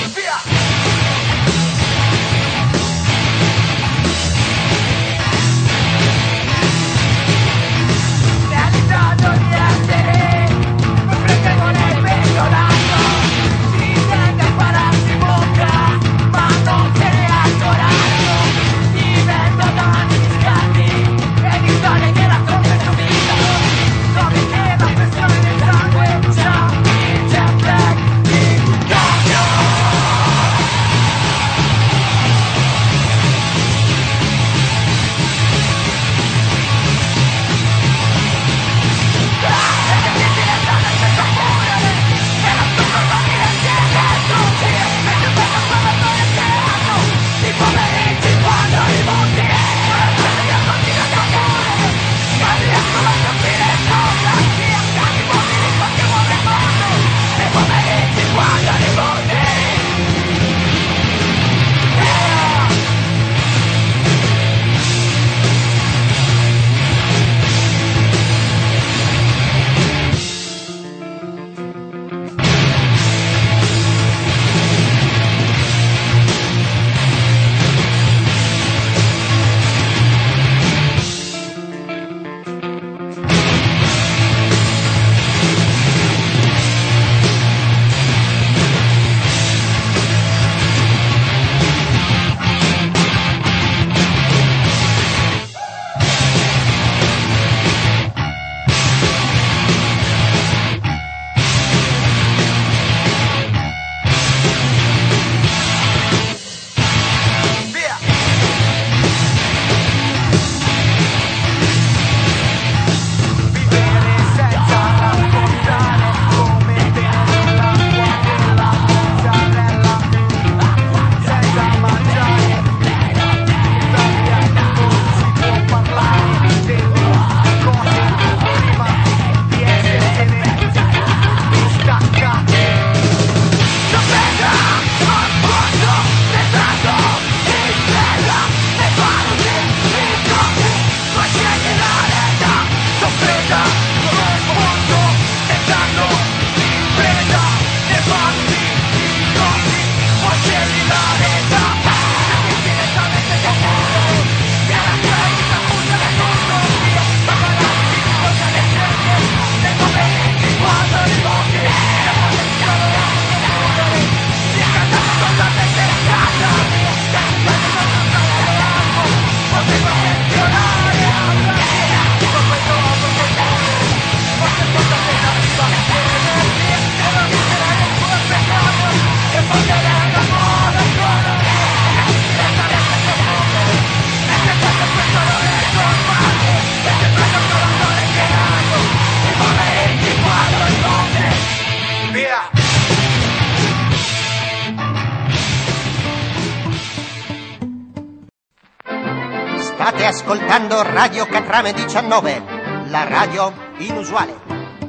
State ascoltando Radio Catrame diciannove, la radio inusuale.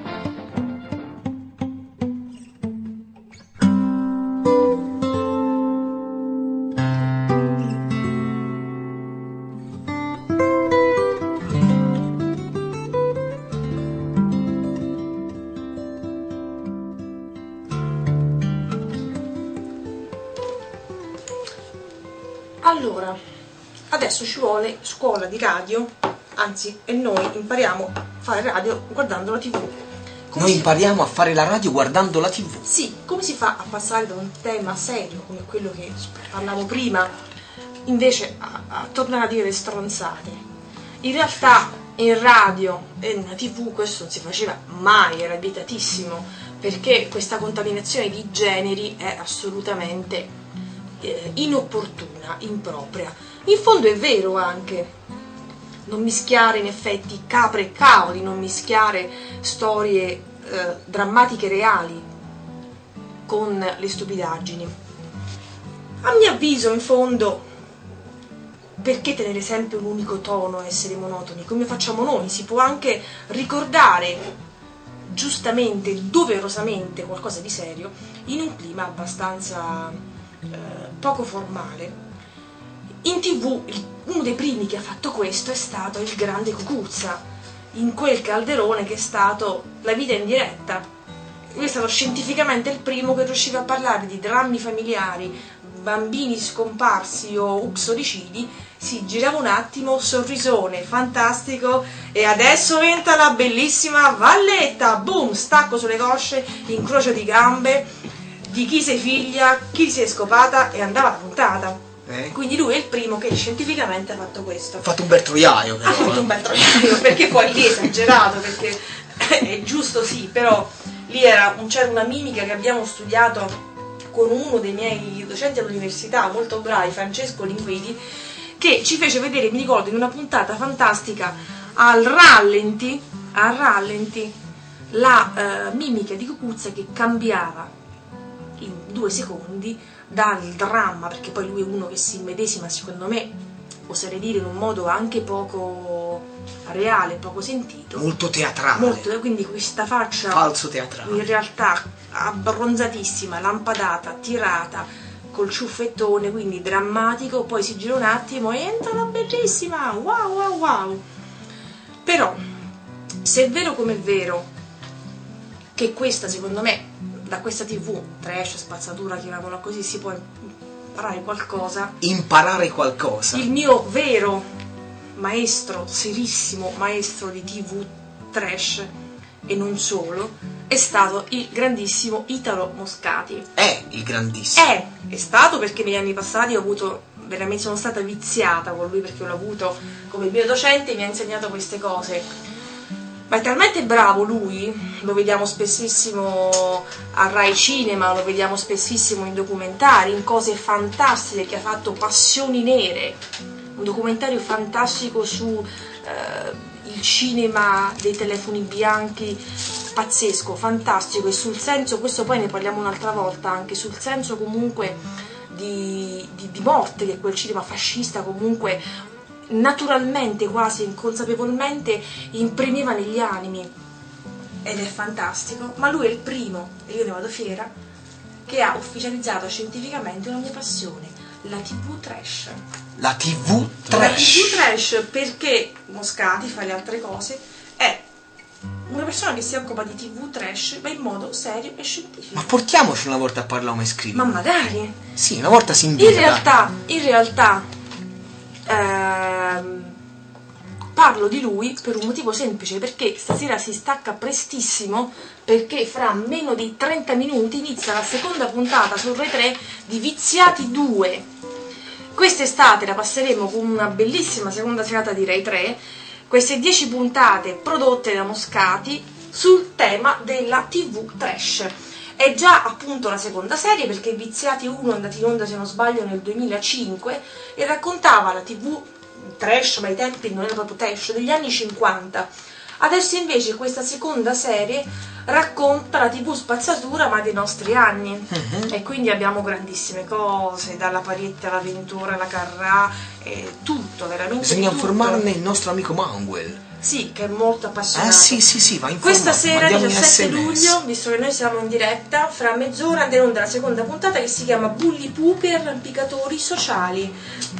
Allora, adesso ci vuole scuola di radio, anzi, e noi impariamo a fare radio guardando la tivù. Come Noi si... impariamo a fare la radio guardando la tivù. Sì, come si fa a passare da un tema serio come quello che parlavo prima, invece a, a tornare a dire le stronzate? In realtà in radio e in tivù questo non si faceva mai, era vietatissimo, perché questa contaminazione di generi è assolutamente eh, inopportuna, impropria. In fondo è vero anche, non mischiare in effetti capre e cavoli, non mischiare storie eh, drammatiche reali con le stupidaggini. A mio avviso, in fondo, perché tenere sempre un unico tono, essere monotoni, come facciamo noi? Si può anche ricordare giustamente, doverosamente, qualcosa di serio in un clima abbastanza eh, poco formale. In tivù uno dei primi che ha fatto questo è stato il grande Cucuzza, in quel calderone che è stato La vita in diretta. Lui è stato scientificamente il primo che riusciva a parlare di drammi familiari, bambini scomparsi o uxoricidi. Si girava un attimo, sorrisone fantastico, e adesso entra la bellissima Valletta, boom, stacco sulle cosce, incrocio di gambe, di chi sei figlia, chi si è scopata, e andava la puntata. Eh? Quindi lui è il primo che scientificamente ha fatto questo. Ha fatto un bel troiaio, però, Ha fatto eh. un bel troiaio, perché poi lì è esagerato, perché è giusto sì, però lì era, c'era una mimica che abbiamo studiato con uno dei miei docenti all'università, molto bravi, Francesco Linguidi, che ci fece vedere, mi ricordo, in una puntata fantastica, al rallenti, al rallenti la uh, mimica di Cucuzza che cambiava in due secondi dal dramma, perché poi lui è uno che si immedesima, secondo me, oserei dire in un modo anche poco reale, poco sentito. Molto teatrale. Molto, quindi questa faccia Falso teatrale. in realtà abbronzatissima, lampadata, tirata, col ciuffettone, quindi drammatico, poi si gira un attimo e entra la bellissima, wow wow wow. Però, se è vero come è vero che questa, secondo me, da questa tivù, trash, spazzatura, chiamiamola così, si può imparare qualcosa. Imparare qualcosa. Il mio vero maestro, serissimo maestro di tivù trash, e non solo, è stato il grandissimo Italo Moscati. È il grandissimo. È, è stato, perché negli anni passati ho avuto, veramente sono stata viziata con lui, perché l'ho avuto come mio docente e mi ha insegnato queste cose. Ma è talmente bravo lui, lo vediamo spessissimo a Rai Cinema, lo vediamo spessissimo in documentari, in cose fantastiche, che ha fatto Passioni Nere, un documentario fantastico su eh, il cinema dei telefoni bianchi, pazzesco, fantastico, e sul senso, questo poi ne parliamo un'altra volta, anche sul senso comunque di, di, di morte che quel cinema fascista comunque naturalmente, quasi inconsapevolmente, imprimeva negli animi, ed è fantastico. Ma lui è il primo, e io ne vado fiera, che ha ufficializzato scientificamente una mia passione, la tivù trash. La tivù La trash. tivù trash, perché Moscati, fa le altre cose, è una persona che si occupa di tivù trash, ma in modo serio e scientifico. Ma portiamoci una volta a parlare come scrive. Ma magari. Sì, una volta si invita. In realtà, in realtà ehm, parlo di lui per un motivo semplice, perché stasera si stacca prestissimo, perché fra meno di trenta minuti inizia la seconda puntata su Rai tre di Viziati due. Quest'estate la passeremo con una bellissima seconda serata di Rai tre, queste dieci puntate prodotte da Moscati sul tema della tivù trash. È già appunto la seconda serie, perché Viziati uno è andato in onda, se non sbaglio, nel duemilacinque, e raccontava la tivù trash, ma ai tempi non era proprio trash, degli anni cinquanta, Adesso invece questa seconda serie racconta la tivù spazzatura ma dei nostri anni, mm-hmm. e quindi abbiamo grandissime cose, dalla Parietta all'Avventura, alla Carrà, eh, tutto, veramente bisogna tutto. informarne il nostro amico Manuel. Sì, che è molto appassionato. Ah sì, sì, sì, va informato. Questa sera, diciassette S M S. luglio, visto che noi siamo in diretta, fra mezz'ora andrà in onda la seconda puntata che si chiama Bulli Pupi e arrampicatori sociali.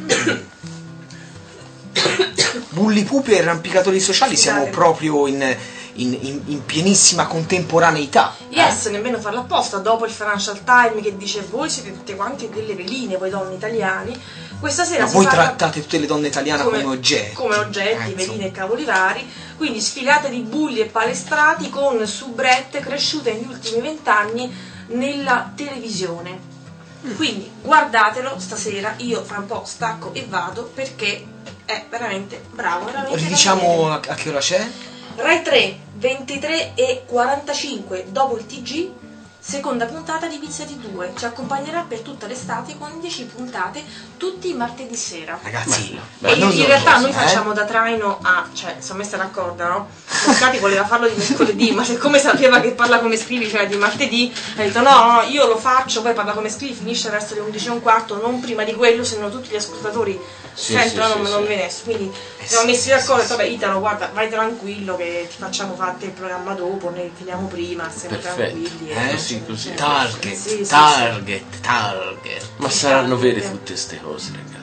Bulli Pupi e arrampicatori sociali, Scusate. siamo proprio in, in, in, in pienissima contemporaneità. Yes, eh? Nemmeno farla apposta, dopo il Financial Times che dice voi siete tutte quanti delle veline, voi donne italiani, questa sera Ma si voi parla trattate tutte le donne italiane come, come oggetti. Come oggetti, eh, veline e cavoli vari, quindi sfilate di bulli e palestrati con soubrette cresciute negli ultimi vent'anni nella televisione. Mm. Quindi guardatelo stasera, io fra un po' stacco e vado perché è veramente bravo, veramente. Ridiciamo a, a che ora c'è? Rai tre, ventitré e quarantacinque dopo il T G, seconda puntata di Viziati due, ci accompagnerà per tutta l'estate con dieci puntate tutti i martedì sera. Ragazzi, ma e in, in realtà noi eh? facciamo da traino a, cioè siamo messe d'accordo, no? Mercati voleva farlo di mercoledì, ma siccome sapeva che Parla Come Scrivi, cioè di martedì, ha detto no, no, io lo faccio, poi Parla Come Scrivi finisce verso le undici e un quarto, non prima di quello, se no tutti gli ascoltatori sì, sentono, sì, non, sì, non sì. viene. Quindi eh, siamo sì, messi sì, d'accordo, sì, vabbè Italo, guarda, vai tranquillo che ti facciamo fare il programma dopo, ne finiamo prima, siamo Perfetto. tranquilli. Eh, sì, così. Sì, Target, sì, sì, target, sì. target. Ma Sì, saranno target. vere tutte ste cose, ragazzi.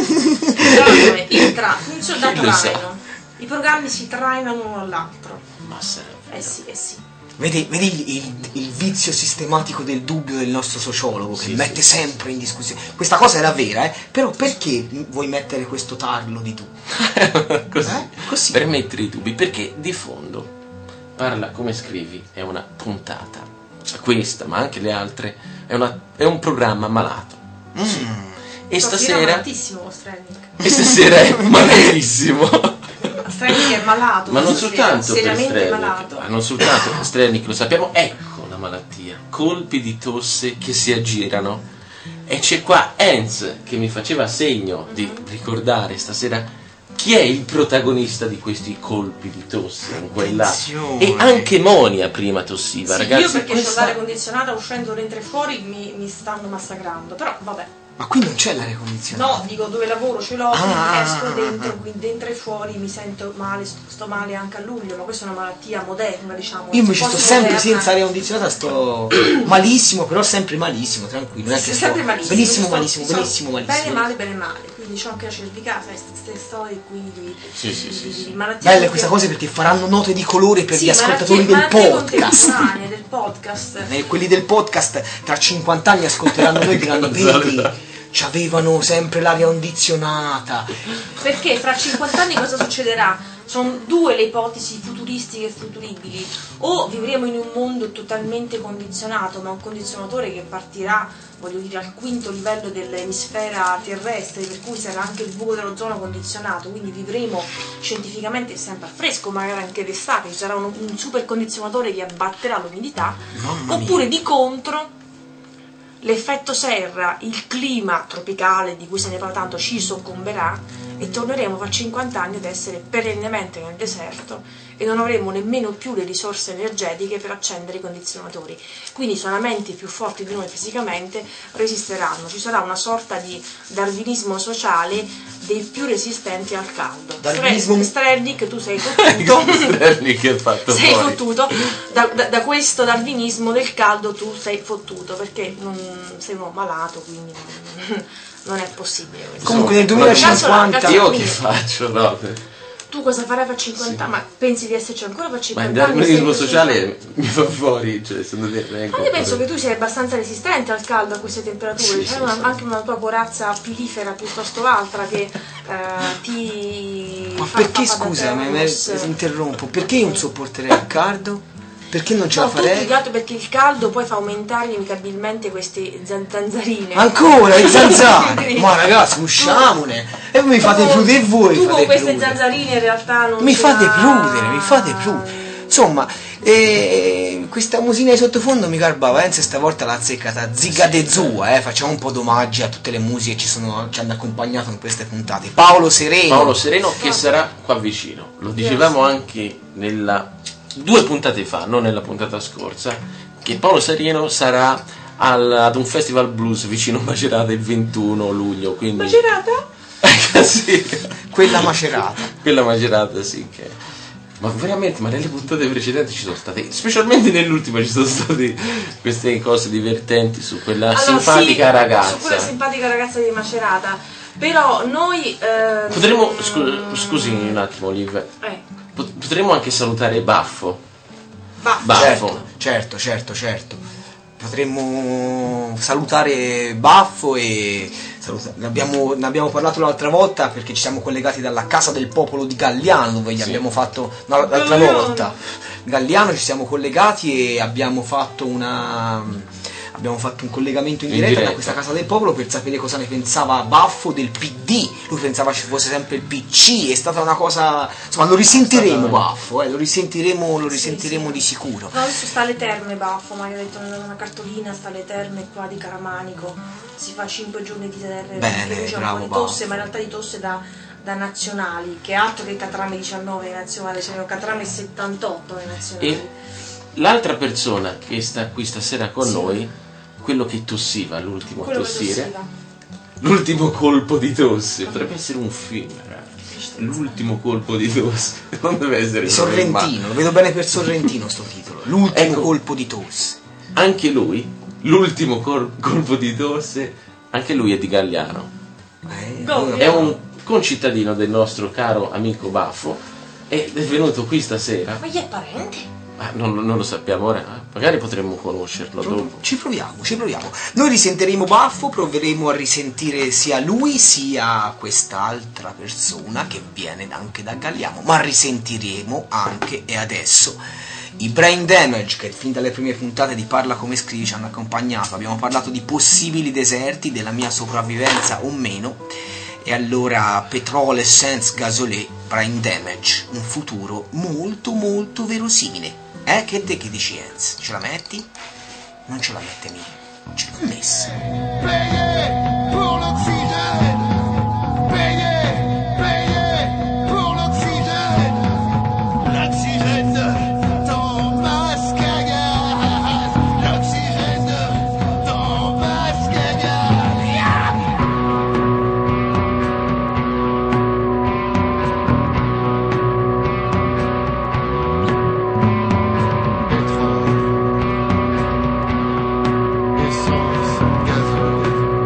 Il tra, funziona da Chi lo sa? traino. I programmi si trainano uno all'altro. Ma sarà Eh sì, eh sì. Vedi, vedi il, il, il vizio sistematico del dubbio del nostro sociologo che Sì, mette sì. sempre in discussione. Questa cosa era vera, eh? Però perché vuoi mettere questo tarlo di tu? così, Eh? Così. per mettere i dubbi, perché di fondo Parla Come Scrivi è una puntata, questa ma anche le altre è, una, è un programma malato. Mm. Sì. E Profilo stasera malatissimo lo Strelnik. e stasera è malatissimo. Strelnik è malato. Ma non stasera, soltanto per seriamente Strelnik, malato. ma non soltanto per Strelnik, lo sappiamo, ecco la malattia, colpi di tosse che si aggirano. E c'è qua Enz che mi faceva segno di ricordare stasera chi è il protagonista di questi colpi di tosse in quel là. Attenzione. E anche Monia prima tossiva, Sì, ragazzi. io perché questa- ho l'aria condizionata uscendo dentro e fuori mi, mi stanno massacrando, però vabbè. Ma qui non c'è l'aria condizionata. No, dico dove lavoro ce l'ho, Ah, quindi ah, esco ah, dentro, ah. quindi dentro e fuori mi sento male, sto, sto male anche a luglio, ma questa è una malattia moderna, diciamo. Io invece sto post sempre moderna. senza aria condizionata, sto malissimo, però sempre malissimo, tranquillo. Non è che Sei sto sempre malissimo. benissimo, sto- malissimo, sto benissimo, malissimo. Bene, male, bene, male. Quindi c'ho anche la cervicale, sai, queste storie qui di, Sì, sì, di, sì, di, sì. di malattie. Belle queste cose perché faranno note di colore per sì, gli ascoltatori del malattie, podcast. malattie contemporanee, del podcast. E quelli del podcast tra cinquanta anni ascolteranno noi e diranno vedi, c'avevano sempre l'aria condizionata. Perché fra cinquanta anni cosa succederà? Sono due le ipotesi futuristiche e futuribili. O vivremo in un mondo totalmente condizionato, ma un condizionatore che partirà, voglio dire, al quinto livello dell'emisfera terrestre, per cui sarà anche il buco dell'ozono condizionato, quindi vivremo scientificamente sempre al fresco, magari anche d'estate, ci sarà un, un super condizionatore che abbatterà l'umidità. Mamma mia. Oppure di contro l'effetto serra, il clima tropicale di cui se ne parla tanto ci soccomberà e torneremo fra cinquanta anni ad essere perennemente nel deserto e non avremo nemmeno più le risorse energetiche per accendere i condizionatori. Quindi solamente i più forti di noi fisicamente resisteranno. Ci sarà una sorta di darwinismo sociale dei più resistenti al caldo. Darwinismo- Strelnik, tu sei fottuto. Strelnik è fatto sei fuori. fottuto da, da, da questo darwinismo del caldo, tu sei fottuto perché non sei uno malato, quindi non, non è possibile questo. Comunque nel Cazzo, duemilacinquanta cazzo, Io che faccio, no? tu cosa farai per cinquanta anni? Ma pensi di esserci ancora per Ma il cinquanta anni? darwinismo Sei sociale mi fa fuori, cioè secondo te vengo. Ma io penso che tu sei abbastanza resistente al caldo, a queste temperature, Sì, c'è sì, una- sì. anche una tua corazza pilifera piuttosto altra che eh, ti Ma fa- perché fa da scusa, mi termos. mi interrompo, perché io non sopporterei il caldo? Perché non ce No, la tu più farei? che altro perché il caldo poi fa aumentare inevitabilmente queste zan- zanzarine. Ancora i zanzari! Quindi- Ma ragazzi, usciamone! E mi fate Tu- prudere voi! Tu fate con queste prudere. zanzarine in realtà non Mi ce fate la- prudere, mi fate prudere. Insomma, E questa musica di sottofondo mi garbava, Enzo stavolta l'ha azzeccata ziga de zua, eh. Facciamo un po' d'omaggi a tutte le musiche che ci, sono, ci hanno accompagnato in queste puntate. Paolo Sereno. Paolo Sereno che sarà qua vicino, lo dicevamo anche nella due puntate fa, non nella puntata scorsa, che Paolo Sereno sarà al, ad un festival blues vicino Macerata il ventuno luglio. Quindi... Macerata? Sì. Quella Macerata. Quella Macerata, sì, che... Ma veramente, ma nelle puntate precedenti ci sono state, specialmente nell'ultima ci sono state queste cose divertenti su quella allora, simpatica sì, ragazza. Su quella simpatica ragazza di Macerata. Però noi... Eh, Potremmo, scu- scusi un attimo Liv, eh. potremmo anche salutare Baffo. Va. Baffo. Certo, certo, certo, certo. Potremmo salutare Baffo e saluta- ne, abbiamo, ne abbiamo parlato l'altra volta perché ci siamo collegati dalla Casa del Popolo di Galliano dove gli Sì. abbiamo fatto no, l'altra Galliano. volta Galliano ci siamo collegati e abbiamo fatto una abbiamo fatto un collegamento in In diretta, diretta. da questa Casa del Popolo per sapere cosa ne pensava Baffo del P D. Lui pensava ci fosse sempre il P C, è stata una cosa, insomma lo risentiremo È stata- Baffo, eh, lo risentiremo, lo Sì, risentiremo sì. di sicuro. No, adesso sta alle terme Baffo, ma gli ha detto una cartolina, sta alle terme qua di Caramanico, si fa cinque giorni di terre, Bene, perché lui c'ha un bravo, po' di tosse, Baffo. ma in realtà di tosse da, da nazionali, che altro che Catrame diciannove nazionale, cioè Catrame settantotto le nazionali. E l'altra persona che sta qui stasera con Sì. noi, quello che tossiva, l'ultimo a Quello che tossire, tossiva. l'ultimo colpo di tosse, potrebbe essere un film, ragazzi. L'ultimo colpo di tosse, non deve essere Di proprio il Sorrentino, lo vedo bene per Sorrentino sto titolo. L'ultimo Ecco. colpo di tosse. ma- Anche lui, l'ultimo col- colpo di tosse, anche lui è di Galliano. Eh, Go, allora- È un concittadino del nostro caro amico Baffo ed è venuto qui stasera. Ma gli è parente? Ma non, non lo sappiamo ora, magari potremmo conoscerlo dopo. Ci proviamo, ci proviamo. Noi risentiremo Baffo, proveremo a risentire sia lui sia quest'altra persona che viene anche da Galliano, ma risentiremo anche e adesso i Brain Damage che fin dalle prime puntate di Parla come scrivi ci hanno accompagnato. Abbiamo parlato di possibili deserti, della mia sopravvivenza o meno. E allora Petrol Essence Gasolé Brain Damage, un futuro molto molto verosimile. Eh, che te che dici Enz? Ce la metti? Non ce la mette mica. Ce l'ho messa. Payez pour l'oxygène. Payez, payez pour l'oxygène. L'oxygène dans masque à gaz. L'oxygène dans masque à gaz. Pétrole, essence, gasoil.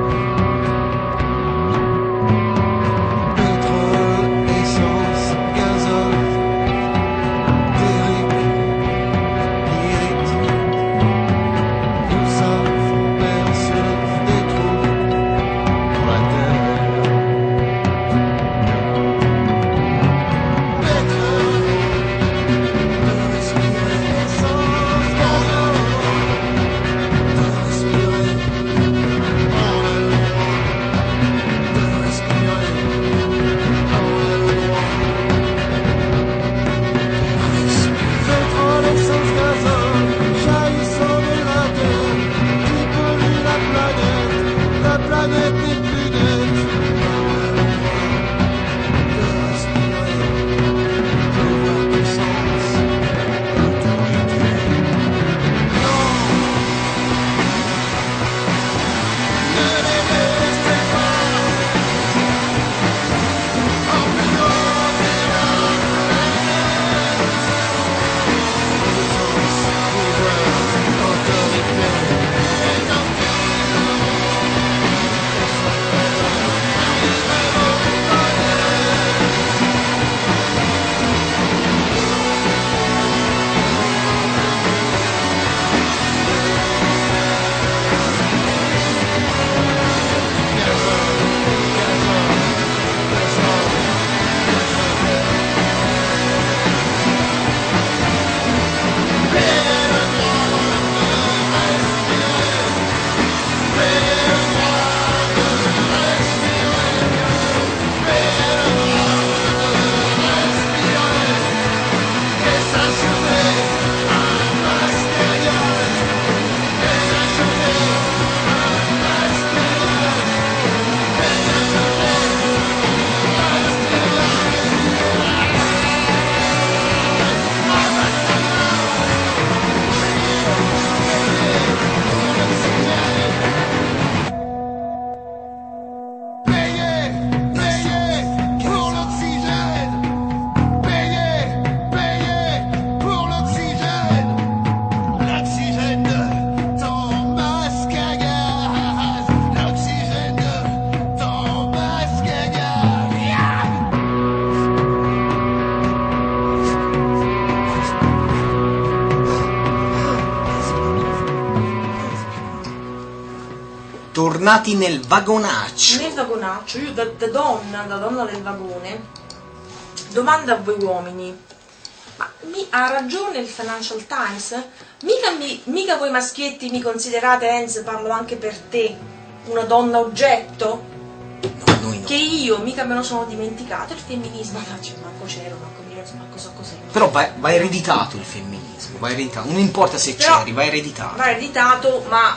bentornati nel vagonaccio. Nel vagonaccio, io da, da donna, da donna del vagone, domanda a voi uomini, ma mi, ha ragione il Financial Times? Mica, mi, mica voi maschietti mi considerate, Enz, parlo anche per te, una donna oggetto? No, noi no. Che io mica me lo sono dimenticato, il femminismo, faccio, manco c'ero, manco mi manco so cos'è. Però va, va ereditato il femminismo, va ereditato, non importa se Però c'eri, va ereditato. Va ereditato, ma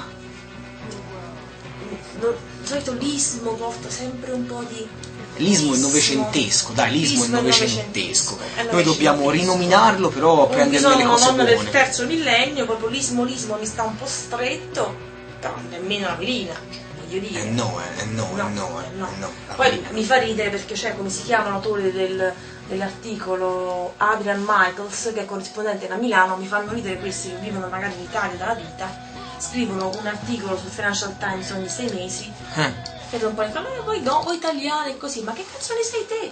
lo, di solito l'ismo porta sempre un po' di... L'ismo è novecentesco, dai, l'ismo è L'ismo è novecentesco. è Noi dobbiamo rinominarlo, però prendere sono delle una cose donna buone. del terzo millennio, proprio l'ismo, l'ismo mi sta un po' stretto, però nemmeno la velina, voglio dire. Eh no, eh no, eh No, no, eh eh no. no. La Poi velina. mi fa ridere perché c'è, come si chiama l'autore del, dell'articolo, Adrian Michaels, che è corrispondente da Milano. Mi fanno ridere questi che vivono magari in Italia dalla vita, scrivono un articolo sul Financial Times ogni sei mesi, Eh. vedo un po' di eh, voi no, voi italiani e così, ma che cazzo ne sei te?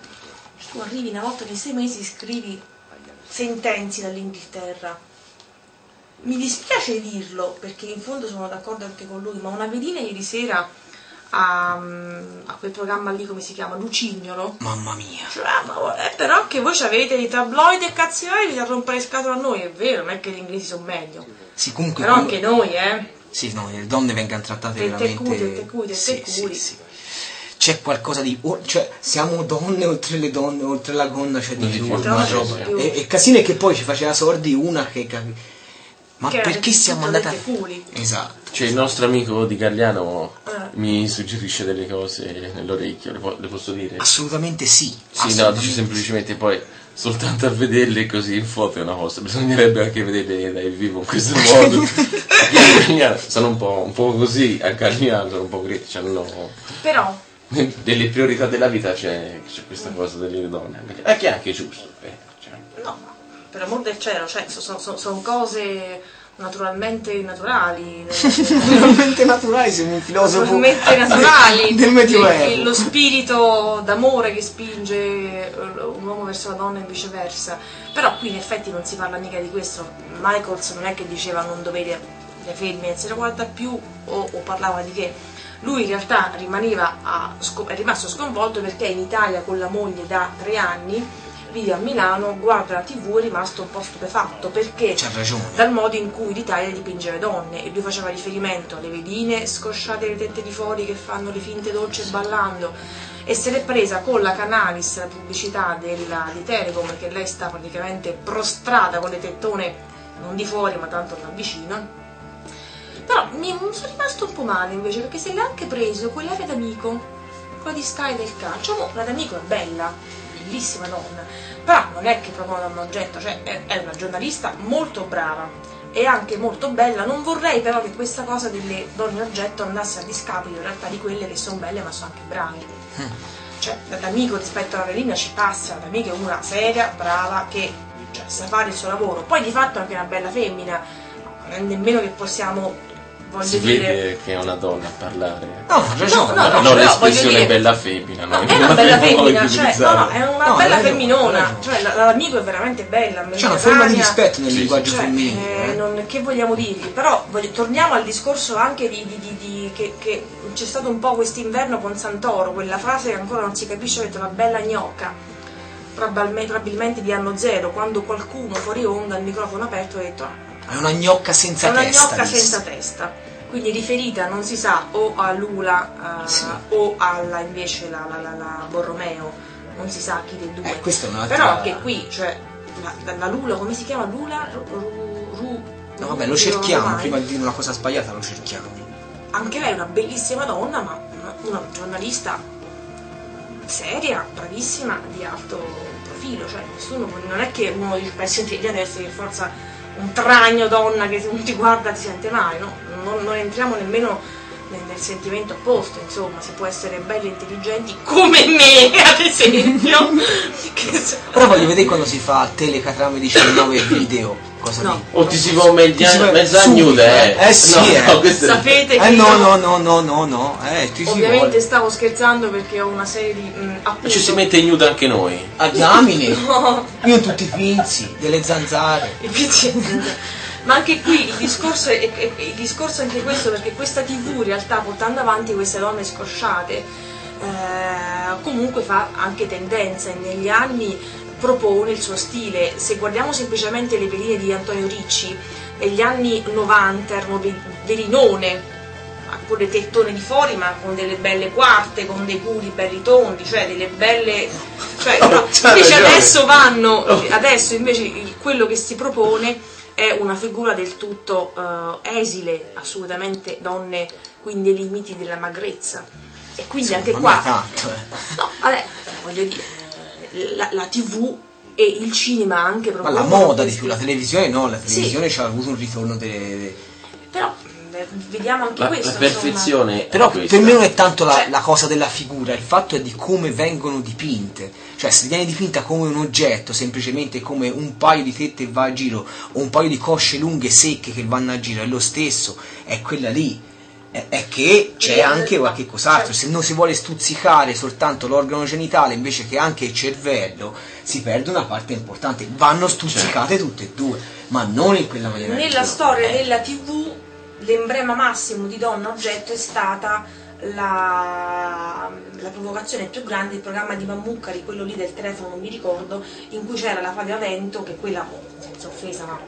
Tu arrivi una volta ogni sei mesi, scrivi sentenze dall'Inghilterra. Mi dispiace dirlo, perché in fondo sono d'accordo anche con lui, ma una velina ieri sera a, a quel programma lì, come si chiama, Lucignolo. Mamma mia. Cioè, ma, eh, però anche voi avete i tabloid e cazzi vari da rompere scatola a noi, è vero, non è che gli inglesi sono meglio. Sì, comunque Però quello- anche noi, eh. Sì, no, le donne vengano trattate Te- te veramente... curi, te curi, te sì, curi. sì, sì. C'è qualcosa di... oh, cioè, siamo donne oltre le donne, oltre la gonna c'è di Non più. di più, una non c'è roba. di più. E, e Casino è che poi ci faceva sordi una che... capi- Ma Che era perché siamo tutto andati a... dette curi. Esatto. Cioè il nostro amico di Gagliano Eh. mi suggerisce delle cose nell'orecchio, le, po- le posso dire? Assolutamente sì. Sì, no, assolutamente. dice semplicemente poi soltanto a vederle così in foto è una cosa, bisognerebbe anche vederle dal vivo in questo modo. Perché a Gagliano sono un po', un po' così, a Gagliano sono un po' critici, hanno Però, delle priorità della vita, c'è, c'è questa cosa delle donne, eh, che è anche giusto. Eh, cioè. no, per amor del cielo, cioè, sono so, so cose naturalmente naturali. Naturalmente naturali, siamo un filosofo Naturalmente naturali. del Medioevo. Il- Lo spirito d'amore che spinge eh, un uomo verso la donna e viceversa. Però qui in effetti non si parla mica di questo. Michaels non è che diceva non dovete le femmine se ne guarda più o, o parlava di che. Lui in realtà rimaneva a, sco- è rimasto sconvolto perché in Italia con la moglie da tre anni vive a Milano, guarda la tivù, è rimasto un po' stupefatto perché C'ha ragione. dal modo in cui l'Italia dipinge le donne, e lui faceva riferimento alle vedine scosciate le tette di fuori che fanno le finte dolci ballando, e se l'è presa con la Canalis, la pubblicità della, di Telecom, che lei sta praticamente prostrata con le tettone non di fuori ma tanto da vicino. Però mi sono rimasto un po' male invece, perché se l'ha anche preso quell'area d'amico, quella di Sky del calcio. Mo, la d'amico è bella, bellissima donna, però non è che proprio una donna oggetto, cioè è, è una giornalista molto brava e anche molto bella. Non vorrei però che questa cosa delle donne oggetto andasse a discapito in realtà di quelle che sono belle ma sono anche brave. Cioè l'amico rispetto alla velina ci passa, l'amico è una seria, brava, che cioè, sa fare il suo lavoro. Poi di fatto è anche una bella femmina, non è nemmeno che possiamo, voglio Si dire... vede che è una donna a parlare. No, ha ragione. No, no, No, però l'espressione voglio dire- bella femmina, No, no? è una bella femmina, Voglio cioè, no, utilizzare. no, è una No, bella hai ragione, femminona, hai ragione. cioè la- l'amico è veramente bella, C'è una forma di mediterranea, rispetto nel Sì, linguaggio cioè, femminile. eh, eh. non- che vogliamo dirgli? Però voglio- torniamo al discorso anche di, di- di- di- che, che c'è stato un po' quest'inverno con Santoro, quella frase che ancora non si capisce, ha detto la bella gnocca, probabilmente, probabilmente di anno zero, quando qualcuno fuori onda al microfono aperto ha detto "Ah, È una gnocca senza è una testa. gnocca disse. senza testa", quindi riferita non si sa o a Lula eh, Sì. o alla invece la, la, la, la Borromeo, non si sa chi dei due. Eh, questa è un'altra- Però anche qui, cioè, la, la, la Lula, come si chiama? Lula? Ru, ru, ru- No, vabbè, non lo mi ricordo cerchiamo, mai. prima di dire una cosa sbagliata lo cerchiamo. Anche lei è una bellissima donna, ma una, una giornalista seria, bravissima, di alto profilo, cioè nessuno, non è che uno dice pensi senti deve essere per forza un tragno donna che se non ti guarda ti sente male, no? Non, non entriamo nemmeno nel, nel sentimento opposto, insomma, si può essere belli e intelligenti come me, ad esempio. Che so- Però voglio vedere quando si fa Telecatrame diciannove video. Cosa No. di- O ti si va mezza, Ti si va- mezza subito, nuda, eh? eh. Eh sì, no, eh. no, questo è- Sapete che Eh no, io- no, no, no, no, no, eh, ti si ovviamente vuole. stavo scherzando perché ho una serie di mh, appunto, Ci si mette in nuda anche noi. A diamine. No. Io ho tutti i pinzi, delle zanzare. I pizzi- Ma anche qui il discorso è, è, è il discorso è anche questo, perché questa tivù in realtà, portando avanti queste donne scosciate, eh, comunque fa anche tendenza e negli anni propone il suo stile. Se guardiamo semplicemente le veline di Antonio Ricci, negli anni novanta erano velinone, con le tettone di fuori, ma con delle belle quarte, con dei culi belli tondi, cioè delle belle, cioè, Oh, no, c'ha invece ragione. adesso vanno, Oh. adesso invece il- quello che si propone è una figura del tutto eh, esile, assolutamente donne, quindi ai limiti della magrezza. E quindi Insomma, anche non qua, è tanto, eh. no, vabbè, voglio dire, la, la tivù e il cinema anche Ma propongono la moda di questi- più, la televisione no, la Sì. televisione ci ha avuto un ritorno delle... Però eh, vediamo anche La, questo. la perfezione Però è questa. per me non è tanto la, Cioè- la cosa della figura, il fatto è di come vengono dipinte. Cioè se viene dipinta come un oggetto, semplicemente come un paio di tette che va a giro, o un paio di cosce lunghe secche che vanno a giro, è lo stesso, è quella lì. È, è che c'è anche qualche cos'altro, se non si vuole stuzzicare soltanto l'organo genitale invece che anche il cervello, si perde una parte importante. Vanno stuzzicate tutte e due, ma non in quella maniera. Nella lì. storia Eh. della tivù l'emblema massimo di donna oggetto è stata la, la provocazione più grande, il programma di Mammucari, quello lì del telefono, non mi ricordo, in cui c'era la Flavia Vento, che quella, senza offesa, ma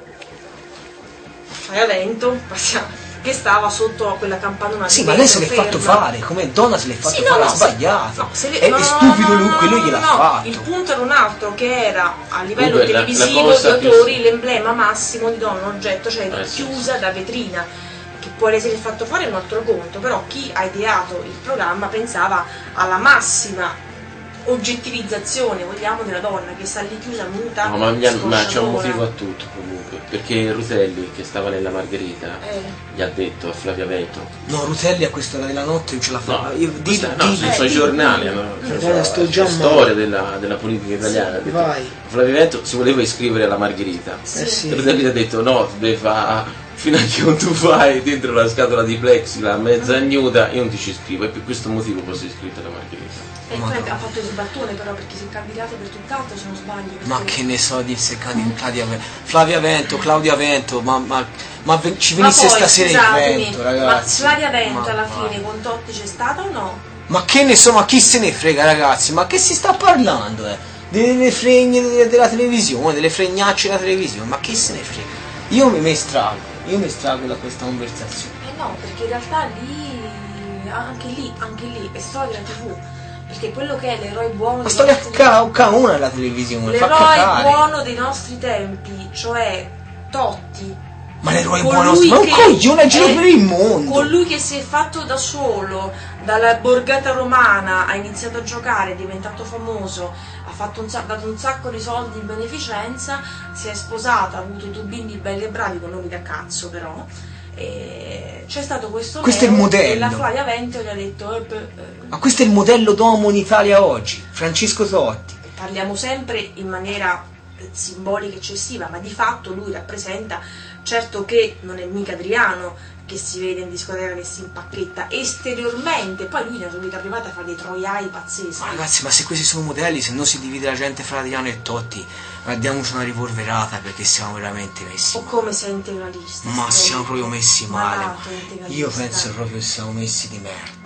Flavia Vento, passiamo, che stava sotto a quella campanona Sì, di ma lei se l'è vetro, fatto ferma. fare, come donna se l'è fatto Sì, no, fare, no, ha sbagliato. no, se le- è, no, è no, stupido no, no, lui, no, quello no, gliel'ha no, fatto. il punto era un altro, che era a livello Comunque, la- la televisivo cosa di più- autori l'emblema massimo di donna oggetto, cioè Eh, sì, chiusa da vetrina, che può essere fatto fare è un altro conto, però chi ha ideato il programma pensava alla massima oggettivizzazione, vogliamo, della donna che sta lì chiusa, muta, No, ma, mi ha- ma c'è un scosciatora. motivo a tutto comunque, perché Rutelli, che stava nella Margherita, Eh. gli ha detto a Flavia Vento, No, Rutelli a quest'ora della notte non ce la fa. no, Io, questa- di, no, di- sui eh, suoi di- giornali, no? Eh, Cioè, sto la già la male. storia della, della politica italiana. ha detto, vai. Flavia Vento si voleva iscrivere alla Margherita, Eh sì. Rutelli gli ha detto no, deve fare fino a che non tu fai dentro la scatola di plexiglass mezza ignuda, io non ti ci iscrivo, e per questo motivo poi sei iscritto alla Margherita. E poi ha fatto il sbattone però, perché si è candidato per tutt'altro, se non sbaglio. Ma perché- che ne so di se candidati a Flavia Vento, Claudia Vento, ma, ma, ma ve- ci Ma venisse poi, stasera il scusatemi, vento, ma ragazzi. Flavia Vento Ma alla vai. fine con Totti c'è stata o no? Ma che ne so, ma chi se ne frega, ragazzi? Ma che si sta parlando, eh? Delle fregne de- della televisione, delle fregnacce della televisione, ma chi se ne frega? Io mi mi estraggo, io mi estraggo da questa conversazione. Eh no, perché in realtà lì, anche lì, anche lì, è storia tivù. Perché quello che è l'eroe buono Ma dei storia nostri- ca- caona della televisione, fa l'eroe cacare. buono dei nostri tempi, cioè Totti. Ma l'eroe Colui buono, ma un che coglione a giro è- per il mondo. Colui che si è fatto da solo, dalla borgata romana, ha iniziato a giocare, è diventato famoso, ha fatto un, sa- dato un sacco di soldi in beneficenza, si è sposato, ha avuto due bimbi belli e bravi, con nomi da cazzo però. E c'è stato questo Questo è il neo modello. e la Flavia Vento gli ha detto eh, beh, eh, Ma questo è il modello d'uomo in Italia oggi, Francesco Totti. parliamo sempre in maniera eh, simbolica eccessiva, ma di fatto lui rappresenta, certo che non è mica Adriano che si vede in discoteca che si impacchetta esteriormente, poi lui nella sua vita privata fa dei troiai pazzeschi. Ma ragazzi, ma se questi sono modelli, se non si divide la gente fra Adriano e Totti, eh, diamoci una rivolverata perché siamo veramente messi O male. come sei integralista. Ma sei siamo proprio messi male. malato, integralista. Io penso proprio che siamo messi di merda.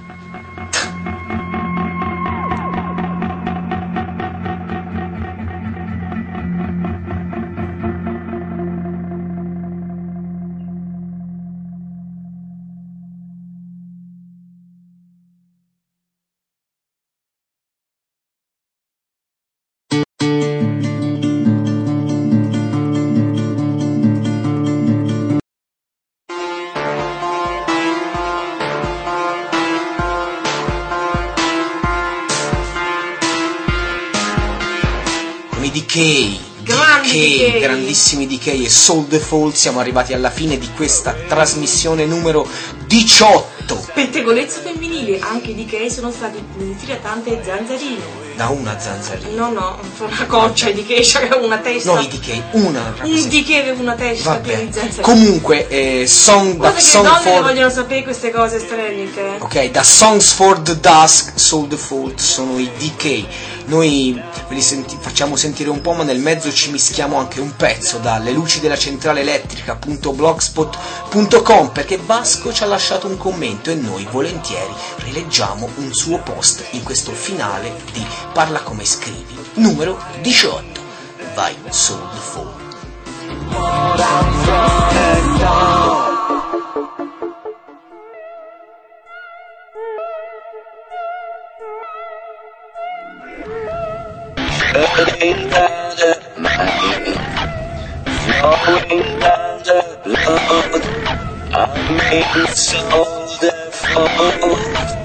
Con i D K, Grandi D D K, K. grandissimi D K e Soul the Fall, siamo arrivati alla fine di questa trasmissione numero diciotto. Pettegolezzo femminile, anche i D K sono stati puniti da tante zanzarine. Da una zanzarina. No, no, una coccia di D K, cioè una testa. No, i D K, una. Un D K aveva una testa piena Vabbè. di zanzarine. Comunque, eh, song Guarda da che le Song donne le for... vogliono sapere queste cose straniche. Ok, da Songs for the Dusk, Soul the Fault sono i D K. Noi ve li senti- facciamo sentire un po', ma nel mezzo ci mischiamo anche un pezzo da Le luci della centrale elettrica punto blogspot punto com, perché Vasco ci ha lasciato un commento e noi volentieri rileggiamo un suo post in questo finale di Parla come scrivi numero diciotto. Vai, Soul the Fall. Flowing down the mind, flowing down the road, I made so the fall.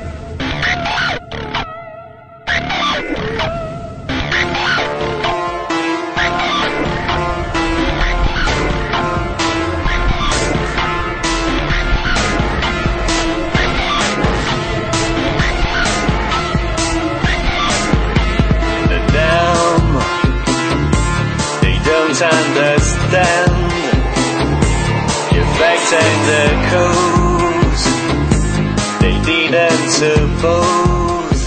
Understand your facts and the codes they didn't suppose.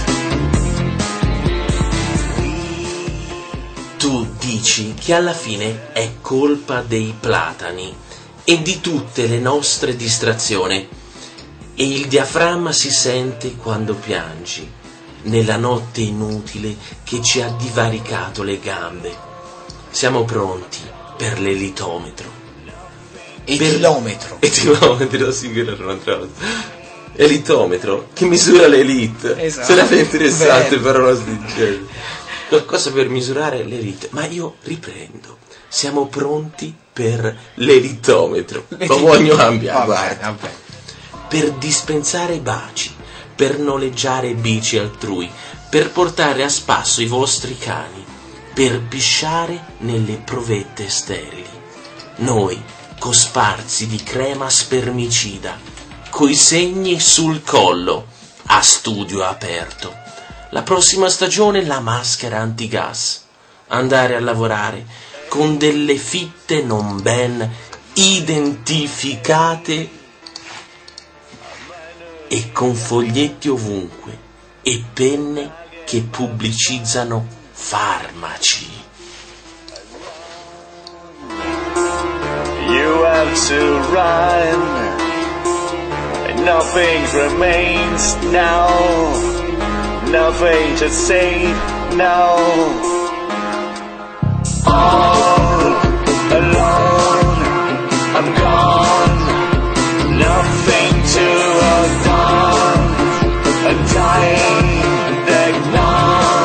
Tu dici che alla fine è colpa dei platani e di tutte le nostre distrazioni, e il diaframma si sente quando piangi nella notte inutile che ci ha divaricato le gambe. Siamo pronti per l'elitometro. Etilometro. Per... Etilometro, sì, che era un'altra cosa. Elitometro, che misura l'elite. Esatto. Sarebbe interessante Bello. per una sincera. Qualcosa per misurare l'elite. Ma io riprendo. Siamo pronti per l'elitometro. Lo voglio cambiare, guarda. Vabbè. Per dispensare baci, per noleggiare bici altrui, per portare a spasso i vostri cani, per pisciare nelle provette sterili. Noi, cosparsi di crema spermicida, coi segni sul collo, a studio aperto. La prossima stagione la maschera antigas. Andare a lavorare con delle fitte non ben identificate e con foglietti ovunque e penne che pubblicizzano farmaci. You have to run, and nothing remains now, nothing to say now. All alone, I'm gone, nothing to hold on, and dying that now.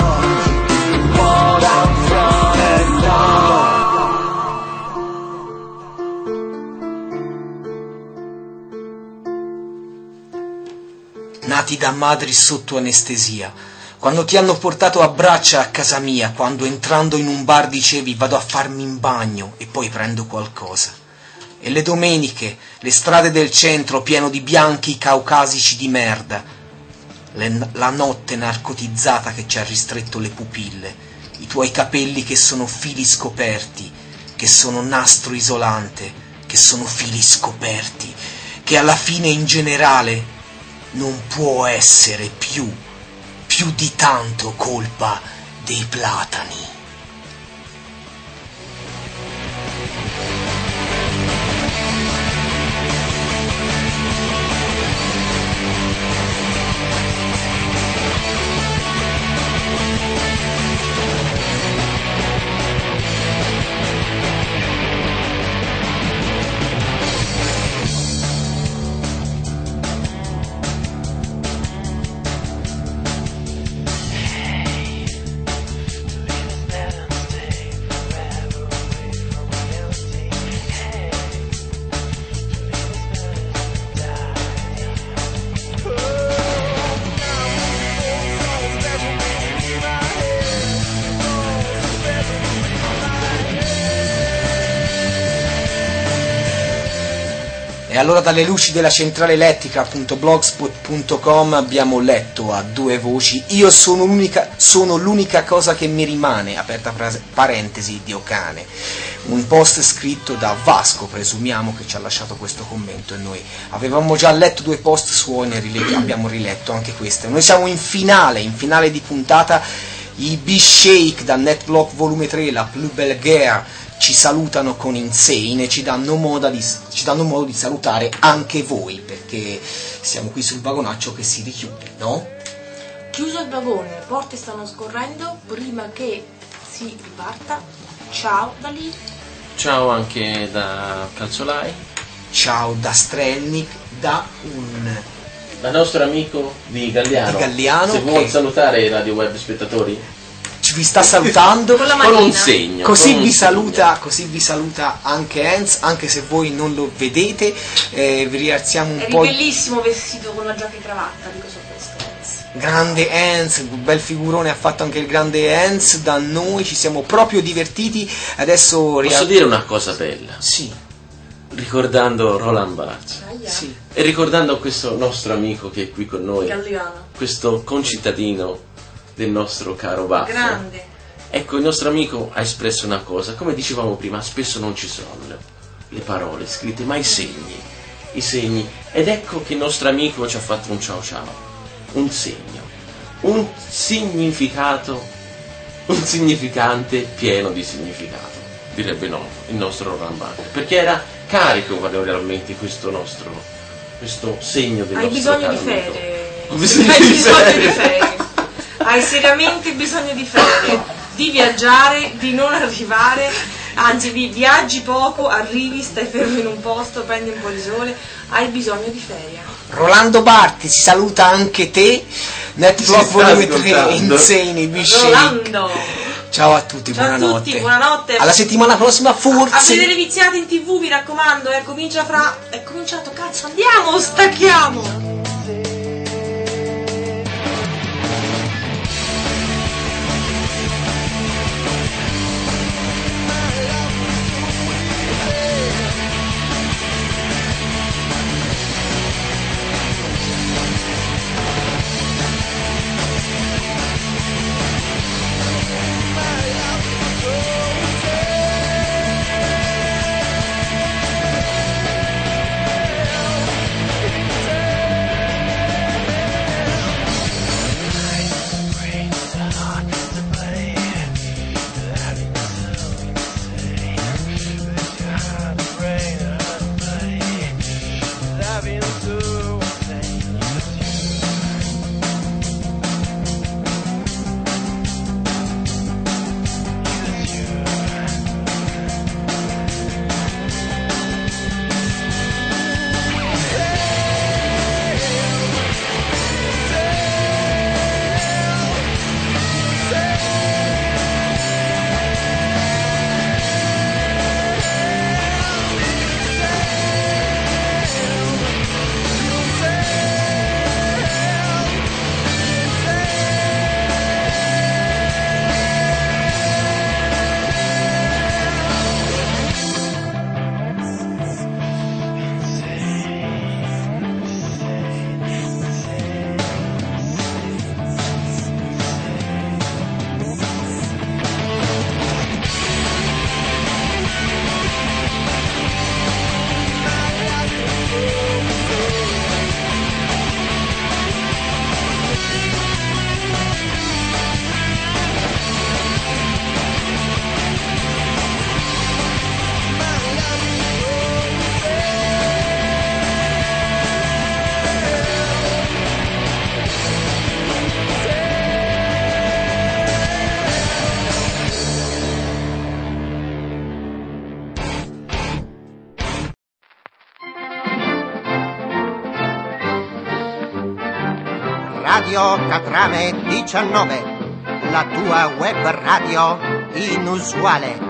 Nati da madri sotto anestesia, quando ti hanno portato a braccia a casa mia, quando entrando in un bar dicevi vado a farmi in bagno e poi prendo qualcosa. E le domeniche, le strade del centro pieno di bianchi caucasici di merda, le, la notte narcotizzata che ci ha ristretto le pupille, i tuoi capelli che sono fili scoperti, che sono nastro isolante, che sono fili scoperti, che alla fine in generale non può essere più, più di tanto colpa dei platani. E allora dalle luci della centrale elettrica punto blogspot punto com abbiamo letto a due voci io sono l'unica, sono l'unica cosa che mi rimane, aperta parentesi, Dio cane, un post scritto da Vasco, presumiamo, che ci ha lasciato questo commento, e noi avevamo già letto due post suoi, ne rile- abbiamo riletto anche questo. Noi siamo in finale, in finale di puntata, I B-Shake da Netblock volume tre, la Plus Belle Guerre, ci salutano con Insane e ci danno, modo di, ci danno modo di salutare anche voi, perché siamo qui sul vagonaccio che si richiude, no? Chiuso il vagone, le porte stanno scorrendo, prima che si riparta. Ciao da lì. Ciao anche da Calzolai. Ciao da Strelnik, da un... Da nostro amico di Galliano. Di Galliano, Se vuol che- salutare i radio web spettatori, ci vi sta salutando. Con la con un manina. segno. Così con un vi segno. saluta, così vi saluta anche Enz, anche se voi non lo vedete, eh, vi rialziamo un Eri po'. bellissimo vestito con la giacca e cravatta, dico solo questo. Grande Enz, un bel figurone ha fatto anche il grande Enz, da noi ci siamo proprio divertiti. Adesso ria- Posso dire una cosa bella? Sì, Ricordando Roland Barthes Aia. sì. e ricordando questo nostro amico che è qui con noi, Galliano. questo concittadino del nostro caro Baffo. Grande. Ecco, il nostro amico ha espresso una cosa, come dicevamo prima, spesso non ci sono le, le parole scritte, ma i segni, i segni. Ed ecco che il nostro amico ci ha fatto un ciao ciao, un segno, un significato, un significante pieno di significato, direbbe no, il nostro Roland Barthes, perché era carico valorialmente questo nostro, questo segno del Hai nostro bisogno caro di amico. ferie. Ho bisogno Hai di bisogno ferie. di ferie. Hai seriamente bisogno di ferie, di viaggiare, di non arrivare, anzi vi viaggi poco, arrivi, stai fermo in un posto, prendi un po' di sole, hai bisogno di ferie. Rolando Barti, si saluta anche te. Netblock Ci sta volume tre, ascoltando. Insane, B-Shake. Rolando! Ciao a tutti, Ciao a buonanotte. tutti, buonanotte. Alla settimana prossima A forse. vedere viziati in tv, mi raccomando, eh, comincia fra... È cominciato, cazzo, andiamo, stacchiamo! Radio Catrame diciannove, la tua web radio inusuale.